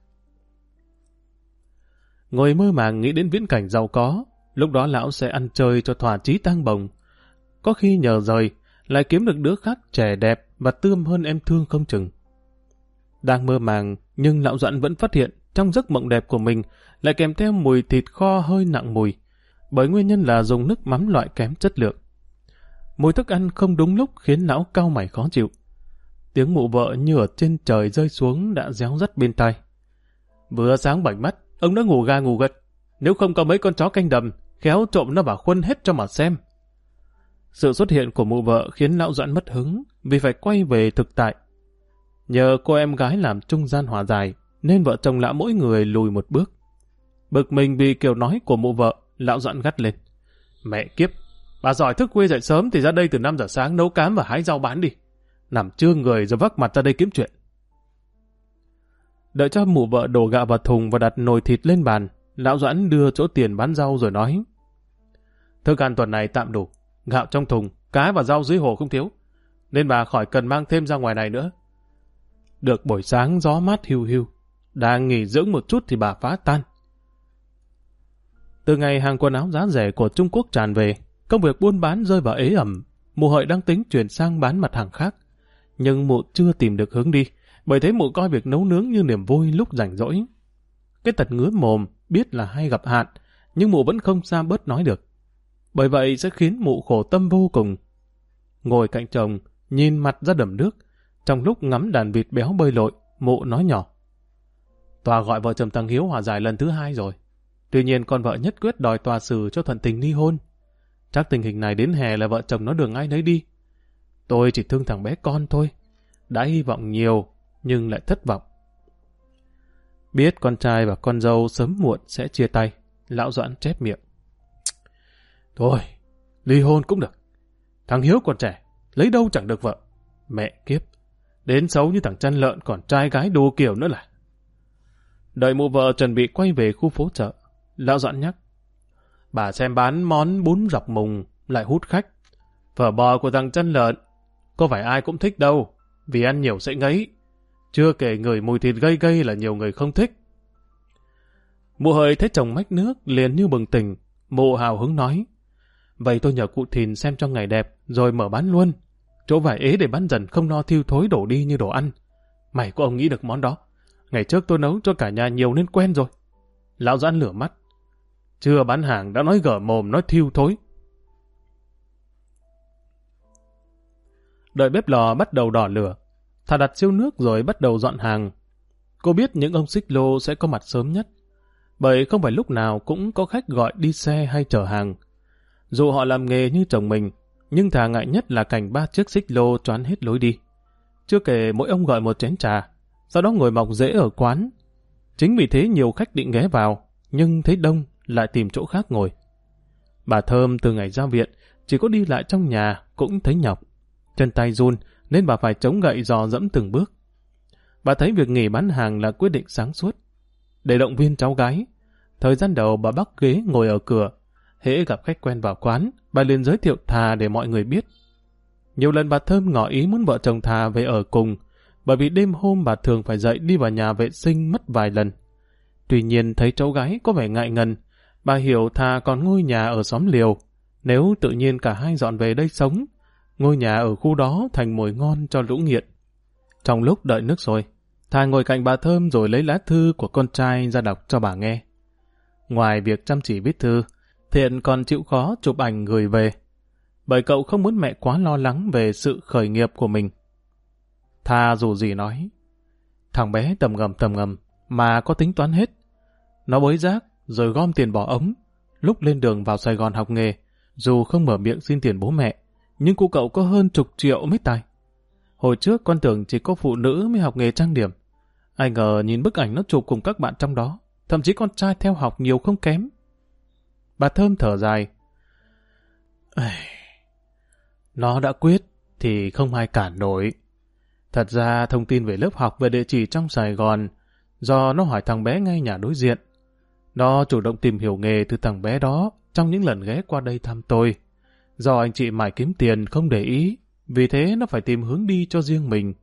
Ngồi mơ màng nghĩ đến viễn cảnh giàu có, lúc đó lão sẽ ăn chơi cho thỏa chí tang bồng. Có khi nhờ rời, lại kiếm được đứa khác trẻ đẹp và tươm hơn em Thương không chừng. Đang mơ màng, nhưng lão Doãn vẫn phát hiện trong giấc mộng đẹp của mình lại kèm theo mùi thịt kho hơi nặng mùi, bởi nguyên nhân là dùng nước mắm loại kém chất lượng. Mùi thức ăn không đúng lúc khiến lão cau mày khó chịu. Tiếng mụ vợ như ở trên trời rơi xuống đã réo rắt bên tai. Vừa sáng bảnh mắt, ông đã ngủ ga ngủ gật. Nếu không có mấy con chó canh đầm, khéo trộm nó vào khuân hết cho mà xem. Sự xuất hiện của mụ vợ khiến lão Doãn mất hứng vì phải quay về thực tại. Nhờ cô em gái làm trung gian hòa giải, nên vợ chồng lão mỗi người lùi một bước. Bực mình vì kiểu nói của mụ vợ, lão Doãn gắt lên. Mẹ kiếp, bà giỏi thức khuya dậy sớm thì ra đây từ 5 giờ sáng nấu cám và hái rau bán đi. Nằm trưa người rồi vác mặt ra đây kiếm chuyện. Đợi cho mụ vợ đổ gạo vào thùng và đặt nồi thịt lên bàn, lão Doãn đưa chỗ tiền bán rau rồi nói. Thức ăn tuần này tạm đủ, gạo trong thùng, cá và rau dưới hồ không thiếu, nên bà khỏi cần mang thêm ra ngoài này nữa. Được buổi sáng gió mát hiu hiu, đang nghỉ dưỡng một chút thì bà phá tan. Từ ngày hàng quần áo giá rẻ của Trung Quốc tràn về, công việc buôn bán rơi vào ế ẩm. Mụ Hợi đang tính chuyển sang bán mặt hàng khác, nhưng mụ chưa tìm được hướng đi, bởi thế mụ coi việc nấu nướng như niềm vui lúc rảnh rỗi. Cái tật ngứa mồm biết là hay gặp hạn, nhưng mụ vẫn không sa bớt nói được. Bởi vậy sẽ khiến mụ khổ tâm vô cùng. Ngồi cạnh chồng, nhìn mặt ra đầm nước, trong lúc ngắm đàn vịt béo bơi lội, mụ nói nhỏ. Tòa gọi vợ chồng thằng Hiếu hòa giải lần thứ 2 rồi. Tuy nhiên con vợ nhất quyết đòi tòa xử cho thuận tình ly hôn. Chắc tình hình này đến hè là vợ chồng nó đường ai nấy đi. Tôi chỉ thương thằng bé con thôi. Đã hy vọng nhiều, nhưng lại thất vọng. Biết con trai và con dâu sớm muộn sẽ chia tay, lão Doãn chép miệng. Thôi, ly hôn cũng được. Thằng Hiếu còn trẻ, lấy đâu chẳng được vợ. Mẹ kiếp, đến xấu như thằng chăn lợn còn trai gái đủ kiểu nữa là Đợi mụ vợ chuẩn bị quay về khu phố chợ, lão Doãn nhắc. Bà xem bán món bún dọc mùng lại hút khách. Phở bò của thằng Chân Lợn, có phải ai cũng thích đâu, vì ăn nhiều sẽ ngấy. Chưa kể ngửi mùi thịt gây gây là nhiều người không thích. Mụ Hợi thấy chồng mách nước liền như bừng tỉnh, mụ hào hứng nói. Vậy tôi nhờ cụ Thìn xem cho ngày đẹp, rồi mở bán luôn. Chỗ vải ế để bán dần không no thiêu thối đổ đi như đồ ăn. Mày có ông nghĩ được món đó. Ngày trước tôi nấu cho cả nhà nhiều nên quen rồi. Lão Doãn lửa mắt. Chưa bán hàng đã nói gở mồm nói thiêu thối. Đợi bếp lò bắt đầu đỏ lửa, Thà đặt siêu nước rồi bắt đầu dọn hàng. Cô biết những ông xích lô sẽ có mặt sớm nhất, bởi không phải lúc nào cũng có khách gọi đi xe hay chở hàng. Dù họ làm nghề như chồng mình, nhưng Thà ngại nhất là cảnh 3 chiếc xích lô choán hết lối đi. Chưa kể mỗi ông gọi một chén trà, sau đó ngồi mọc rễ ở quán. Chính vì thế nhiều khách định ghé vào, nhưng thấy đông lại tìm chỗ khác ngồi. Bà Thơm từ ngày ra viện, chỉ có đi lại trong nhà cũng thấy nhọc. Chân tay run nên bà phải chống gậy dò dẫm từng bước. Bà thấy việc nghỉ bán hàng là quyết định sáng suốt. Để động viên cháu gái, thời gian đầu bà bắc ghế ngồi ở cửa. Hễ gặp khách quen vào quán, bà liền giới thiệu Thà để mọi người biết. Nhiều lần bà Thơm ngỏ ý muốn vợ chồng Thà về ở cùng, bởi vì đêm hôm bà thường phải dậy đi vào nhà vệ sinh mất vài lần. Tuy nhiên thấy cháu gái có vẻ ngại ngần, bà hiểu Thà còn ngôi nhà ở xóm Liều. Nếu tự nhiên cả hai dọn về đây sống, ngôi nhà ở khu đó thành mồi ngon cho lũ nghiện. Trong lúc đợi nước sôi, Thà ngồi cạnh bà Thơm rồi lấy lá thư của con trai ra đọc cho bà nghe. Ngoài việc chăm chỉ viết thư, Thiện còn chịu khó chụp ảnh gửi về, bởi cậu không muốn mẹ quá lo lắng về sự khởi nghiệp của mình. Thà dù gì nói, thằng bé tầm ngầm mà có tính toán hết. Nó bới rác rồi gom tiền bỏ ống, lúc lên đường vào Sài Gòn học nghề, dù không mở miệng xin tiền bố mẹ, nhưng cụ cậu có hơn chục triệu mấy tài. Hồi trước con tưởng chỉ có phụ nữ mới học nghề trang điểm. Ai ngờ nhìn bức ảnh nó chụp cùng các bạn trong đó, thậm chí con trai theo học nhiều không kém. Bà Thơm thở dài. Nó đã quyết thì không ai cản nổi. Thật ra thông tin về lớp học về địa chỉ trong Sài Gòn do nó hỏi thằng bé ngay nhà đối diện. Nó chủ động tìm hiểu nghề từ thằng bé đó trong những lần ghé qua đây thăm tôi. Do anh chị mải kiếm tiền không để ý, vì thế nó phải tìm hướng đi cho riêng mình.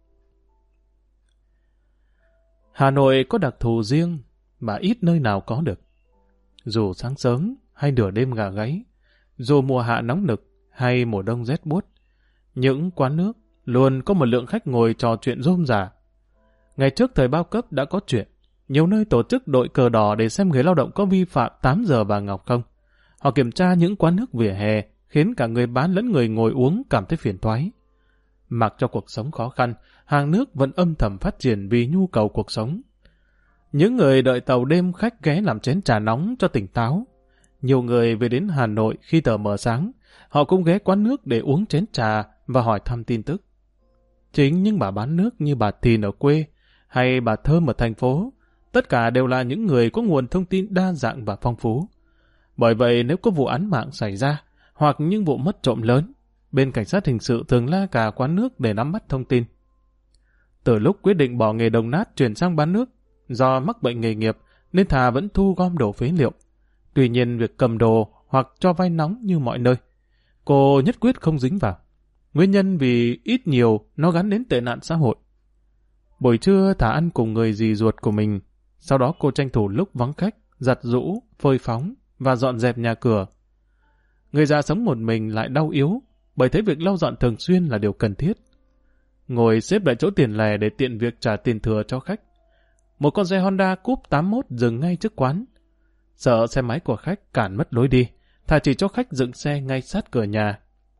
Hà Nội có đặc thù riêng mà ít nơi nào có được. Dù sáng sớm hay nửa đêm gà gáy, dù mùa hạ nóng nực hay mùa đông rét buốt, những quán nước luôn có một lượng khách ngồi trò chuyện rôm rả. Ngày trước thời bao cấp đã có chuyện, nhiều nơi tổ chức đội cờ đỏ để xem người lao động có vi phạm 8 giờ vàng ngọc không. Họ kiểm tra những quán nước vỉa hè, khiến cả người bán lẫn người ngồi uống cảm thấy phiền toái. Mặc cho cuộc sống khó khăn, hàng nước vẫn âm thầm phát triển vì nhu cầu cuộc sống. Những người đợi tàu đêm khách ghé làm chén trà nóng cho tỉnh táo. Nhiều người về đến Hà Nội khi tờ mờ sáng, họ cũng ghé quán nước để uống chén trà và hỏi thăm tin tức. Chính những bà bán nước như bà Thìn ở quê hay bà Thơm ở thành phố, tất cả đều là những người có nguồn thông tin đa dạng và phong phú. Bởi vậy nếu có vụ án mạng xảy ra, hoặc những vụ mất trộm lớn, bên cảnh sát hình sự thường la cả quán nước để nắm bắt thông tin. Từ lúc quyết định bỏ nghề đồng nát chuyển sang bán nước, do mắc bệnh nghề nghiệp nên Thà vẫn thu gom đồ phế liệu. Tuy nhiên việc cầm đồ hoặc cho vay nóng như mọi nơi, cô nhất quyết không dính vào. Nguyên nhân vì ít nhiều nó gắn đến tệ nạn xã hội. Buổi trưa Thà ăn cùng người dì ruột của mình, sau đó cô tranh thủ lúc vắng khách, giặt giũ, phơi phóng và dọn dẹp nhà cửa. Người già sống một mình lại đau yếu, bởi thế việc lau dọn thường xuyên là điều cần thiết. Ngồi xếp lại chỗ tiền lẻ để tiện việc trả tiền thừa cho khách. Một con xe Honda Coupe 81 dừng ngay trước quán. Sợ xe máy của khách cản mất lối đi, Thà chỉ cho khách dựng xe ngay sát cửa nhà.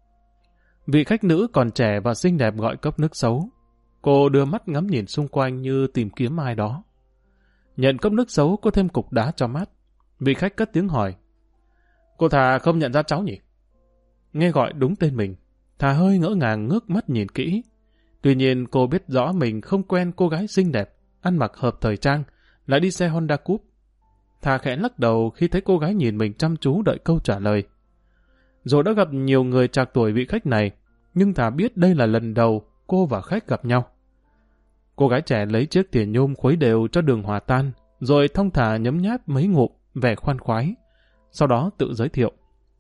Vị khách nữ còn trẻ và xinh đẹp gọi cốc nước xấu. Cô đưa mắt ngắm nhìn xung quanh như tìm kiếm ai đó. Nhận cốc nước xấu có thêm cục đá cho mát. Vị khách cất tiếng hỏi. Cô Thà không nhận ra cháu nhỉ? Nghe gọi đúng tên mình, Thà hơi ngỡ ngàng ngước mắt nhìn kỹ. Tuy nhiên cô biết rõ mình không quen cô gái xinh đẹp, ăn mặc hợp thời trang, lại đi xe Honda Coupe. Thà khẽ lắc đầu khi thấy cô gái nhìn mình chăm chú đợi câu trả lời. Rồi đã gặp nhiều người trạc tuổi vị khách này, nhưng Thà biết đây là lần đầu cô và khách gặp nhau. Cô gái trẻ lấy chiếc thìa nhôm khuấy đều cho đường hòa tan, rồi thong thả nhấm nháp mấy ngụm, vẻ khoan khoái. Sau đó tự giới thiệu.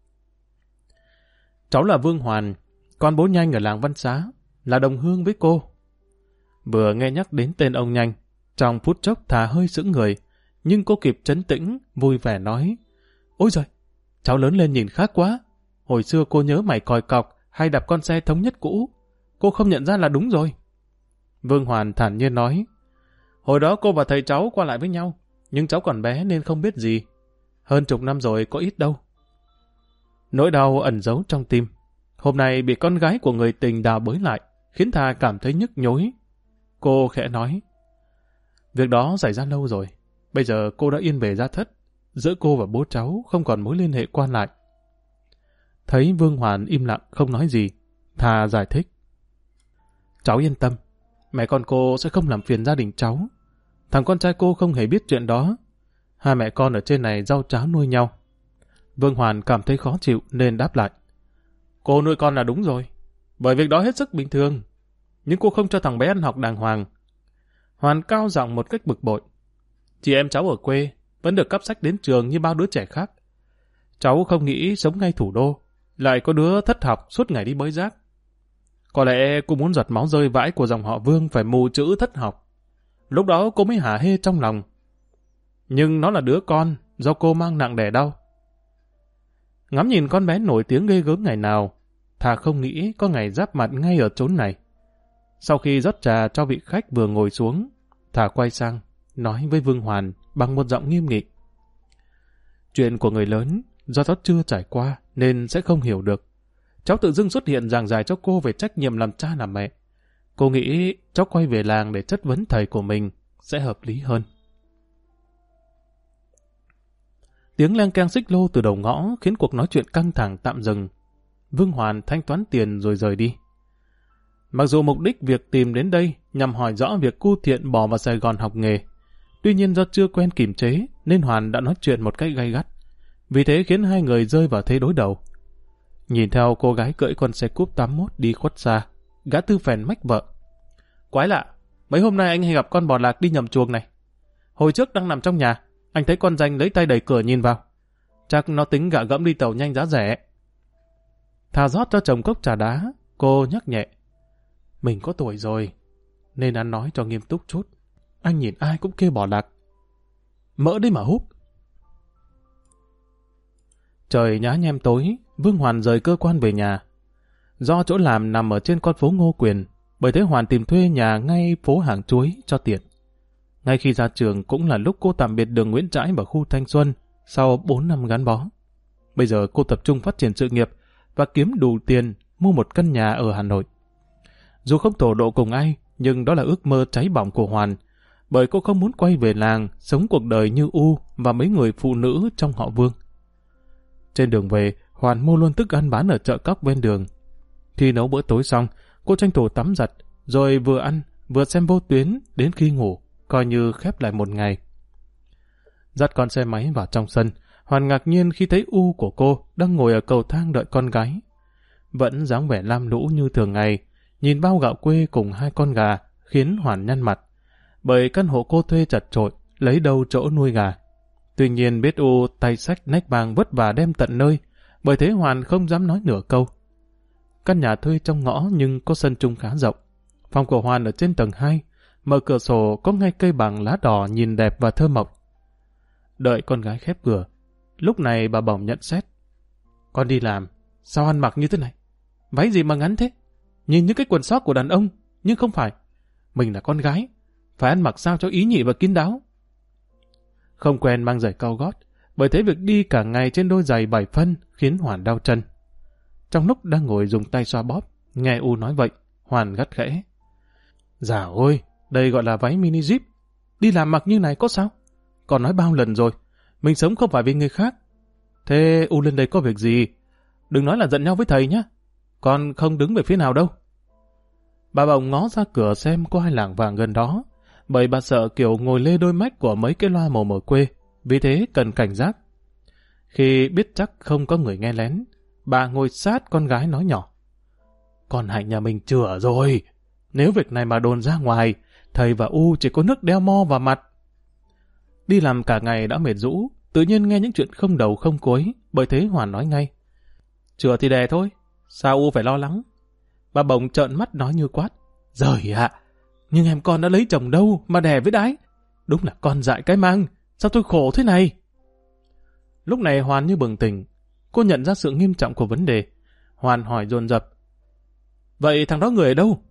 Cháu là Vương Hoàn, con bố Nhanh ở làng Văn Xá, là đồng hương với cô. Vừa nghe nhắc đến tên ông Nhanh, trong phút chốc Thà hơi sững người, nhưng cô kịp trấn tĩnh, vui vẻ nói. Ôi giời, cháu lớn lên nhìn khác quá. Hồi xưa cô nhớ mày còi cọc hay đạp con xe thống nhất cũ. Cô không nhận ra là đúng rồi. Vương Hoàn thản nhiên nói. Hồi đó cô và thầy cháu qua lại với nhau, nhưng cháu còn bé nên không biết gì. Hơn chục năm rồi có ít đâu. Nỗi đau ẩn giấu trong tim. Hôm nay bị con gái của người tình đào bới lại, khiến Thà cảm thấy nhức nhối. Cô khẽ nói. Việc đó xảy ra lâu rồi. Bây giờ cô đã yên bề gia thất. Giữa cô và bố cháu không còn mối liên hệ quan lại. Thấy Vương Hoàn im lặng không nói gì, Thà giải thích. Cháu yên tâm, mẹ con cô sẽ không làm phiền gia đình cháu. Thằng con trai cô không hề biết chuyện đó. Hai mẹ con ở trên này rau cháo nuôi nhau. Vương Hoàn cảm thấy khó chịu nên đáp lại. Cô nuôi con là đúng rồi, bởi việc đó hết sức bình thường. Nhưng cô không cho thằng bé ăn học đàng hoàng. Hoàn cao giọng một cách bực bội. Chị em cháu ở quê vẫn được cấp sách đến trường như bao đứa trẻ khác. Cháu không nghĩ sống ngay thủ đô, lại có đứa thất học suốt ngày đi bới rác. Có lẽ cô muốn giọt máu rơi vãi của dòng họ Vương phải mù chữ thất học. Lúc đó cô mới hả hê trong lòng. Nhưng nó là đứa con do cô mang nặng đẻ đau. Ngắm nhìn con bé nổi tiếng ghê gớm ngày nào, Thà không nghĩ có ngày giáp mặt ngay ở chốn này. Sau khi rót trà cho vị khách vừa ngồi xuống, Thà quay sang, nói với Vương Hoàn bằng một giọng nghiêm nghị. Chuyện của người lớn, do cháu chưa trải qua nên sẽ không hiểu được. Cháu tự dưng xuất hiện giảng giải cho cô về trách nhiệm làm cha làm mẹ. Cô nghĩ cháu quay về làng để chất vấn thầy của mình sẽ hợp lý hơn. Tiếng leng keng xích lô từ đầu ngõ khiến cuộc nói chuyện căng thẳng tạm dừng. Vương Hoàn thanh toán tiền rồi rời đi. Mặc dù mục đích việc tìm đến đây nhằm hỏi rõ việc cu Thiện bỏ vào Sài Gòn học nghề, tuy nhiên do chưa quen kiềm chế nên Hoàn đã nói chuyện một cách gay gắt. Vì thế khiến hai người rơi vào thế đối đầu. Nhìn theo cô gái cưỡi con xe cúp 81 đi khuất xa, gã Tư phèn mách vợ. Quái lạ, mấy hôm nay anh hay gặp con bò lạc đi nhầm chuồng này. Hồi trước đang nằm trong nhà, anh thấy con Danh lấy tay đẩy cửa nhìn vào. Chắc nó tính gạ gẫm đi tàu nhanh giá rẻ. Thà rót cho chồng cốc trà đá, cô nhắc nhẹ. Mình có tuổi rồi, nên ăn nói cho nghiêm túc chút. Anh nhìn ai cũng kêu bò lạc. Mỡ đấy mà húp. Trời nhá nhem tối, Vương Hoàn rời cơ quan về nhà. Do chỗ làm nằm ở trên con phố Ngô Quyền, bởi thế Hoàn tìm thuê nhà ngay phố hàng chuối cho tiện. Ngay khi ra trường cũng là lúc cô tạm biệt đường Nguyễn Trãi và khu Thanh Xuân sau 4 năm gắn bó. Bây giờ cô tập trung phát triển sự nghiệp và kiếm đủ tiền mua một căn nhà ở Hà Nội. Dù không thổ độ cùng ai, nhưng đó là ước mơ cháy bỏng của Hoàn, bởi cô không muốn quay về làng sống cuộc đời như U và mấy người phụ nữ trong họ Vương. Trên đường về, Hoàn mua luôn thức ăn bán ở chợ cóc ven đường. Khi nấu bữa tối xong, cô tranh thủ tắm giặt, rồi vừa ăn, vừa xem vô tuyến đến khi ngủ, coi như khép lại một ngày. Dắt con xe máy vào trong sân, Hoàn ngạc nhiên khi thấy U của cô đang ngồi ở cầu thang đợi con gái. Vẫn dáng vẻ lam lũ như thường ngày, nhìn bao gạo quê cùng hai con gà khiến Hoàn nhăn mặt, bởi căn hộ cô thuê chật chội, lấy đâu chỗ nuôi gà. Tuy nhiên biết U tay xách nách vàng vất vả đem tận nơi, bởi thế Hoàn không dám nói nửa câu. Căn nhà thuê trong ngõ nhưng có sân chung khá rộng. Phòng của Hoàn ở trên tầng 2, mở cửa sổ có ngay cây bàng lá đỏ nhìn đẹp và thơ mộng. Đợi con gái khép cửa, lúc này bà bỏng nhận xét. Con đi làm, sao ăn mặc như thế này? Váy gì mà ngắn thế? Nhìn những cái quần sót của đàn ông, nhưng không phải. Mình là con gái, phải ăn mặc sao cho ý nhị và kín đáo. Không quen mang giày cao gót, bởi thế việc đi cả ngày trên đôi giày 7 phân khiến Hoàn đau chân. Trong lúc đang ngồi dùng tay xoa bóp, nghe U nói vậy, Hoàn gắt khẽ. Dạo ôi, đây gọi là váy mini zip. Đi làm mặc như này có sao? Còn nói bao lần rồi, mình sống không phải vì người khác. Thế U lên đây có việc gì? Đừng nói là giận nhau với thầy nhé. Con không đứng về phía nào đâu. Bà bỗng ngó ra cửa xem có ai lảng vảng gần đó, bởi bà sợ kiểu ngồi lê đôi mách của mấy cái loa mồm ở quê, vì thế cần cảnh giác. Khi biết chắc không có người nghe lén, bà ngồi sát con gái nói nhỏ. Con Hạnh nhà mình chửa rồi. Nếu việc này mà đồn ra ngoài, thầy và U chỉ có nước đeo mo vào mặt. Đi làm cả ngày đã mệt rũ, tự nhiên nghe những chuyện không đầu không cuối, bởi thế Hoàn nói ngay. Chữa thì đè thôi, sao U phải lo lắng? Bà Bồng trợn mắt nói như quát. Giời ạ, nhưng em con đã lấy chồng đâu mà đè với đái. Đúng là con dại cái mang, sao tôi khổ thế này? Lúc này Hoàn như bừng tỉnh, cô nhận ra sự nghiêm trọng của vấn đề. Hoàn hỏi dồn dập. Vậy thằng đó người ở đâu?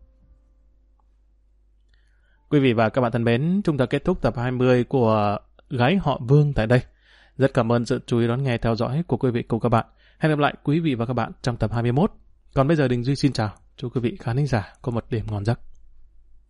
Quý vị và các bạn thân mến, chúng ta kết thúc tập 20 của Gái họ Vương tại đây. Rất cảm ơn sự chú ý đón nghe theo dõi của quý vị cùng các bạn. Hẹn gặp lại quý vị và các bạn trong tập 21. Còn bây giờ Đình Duy xin chào. Chúc quý vị khán thính giả có một đêm ngon giấc.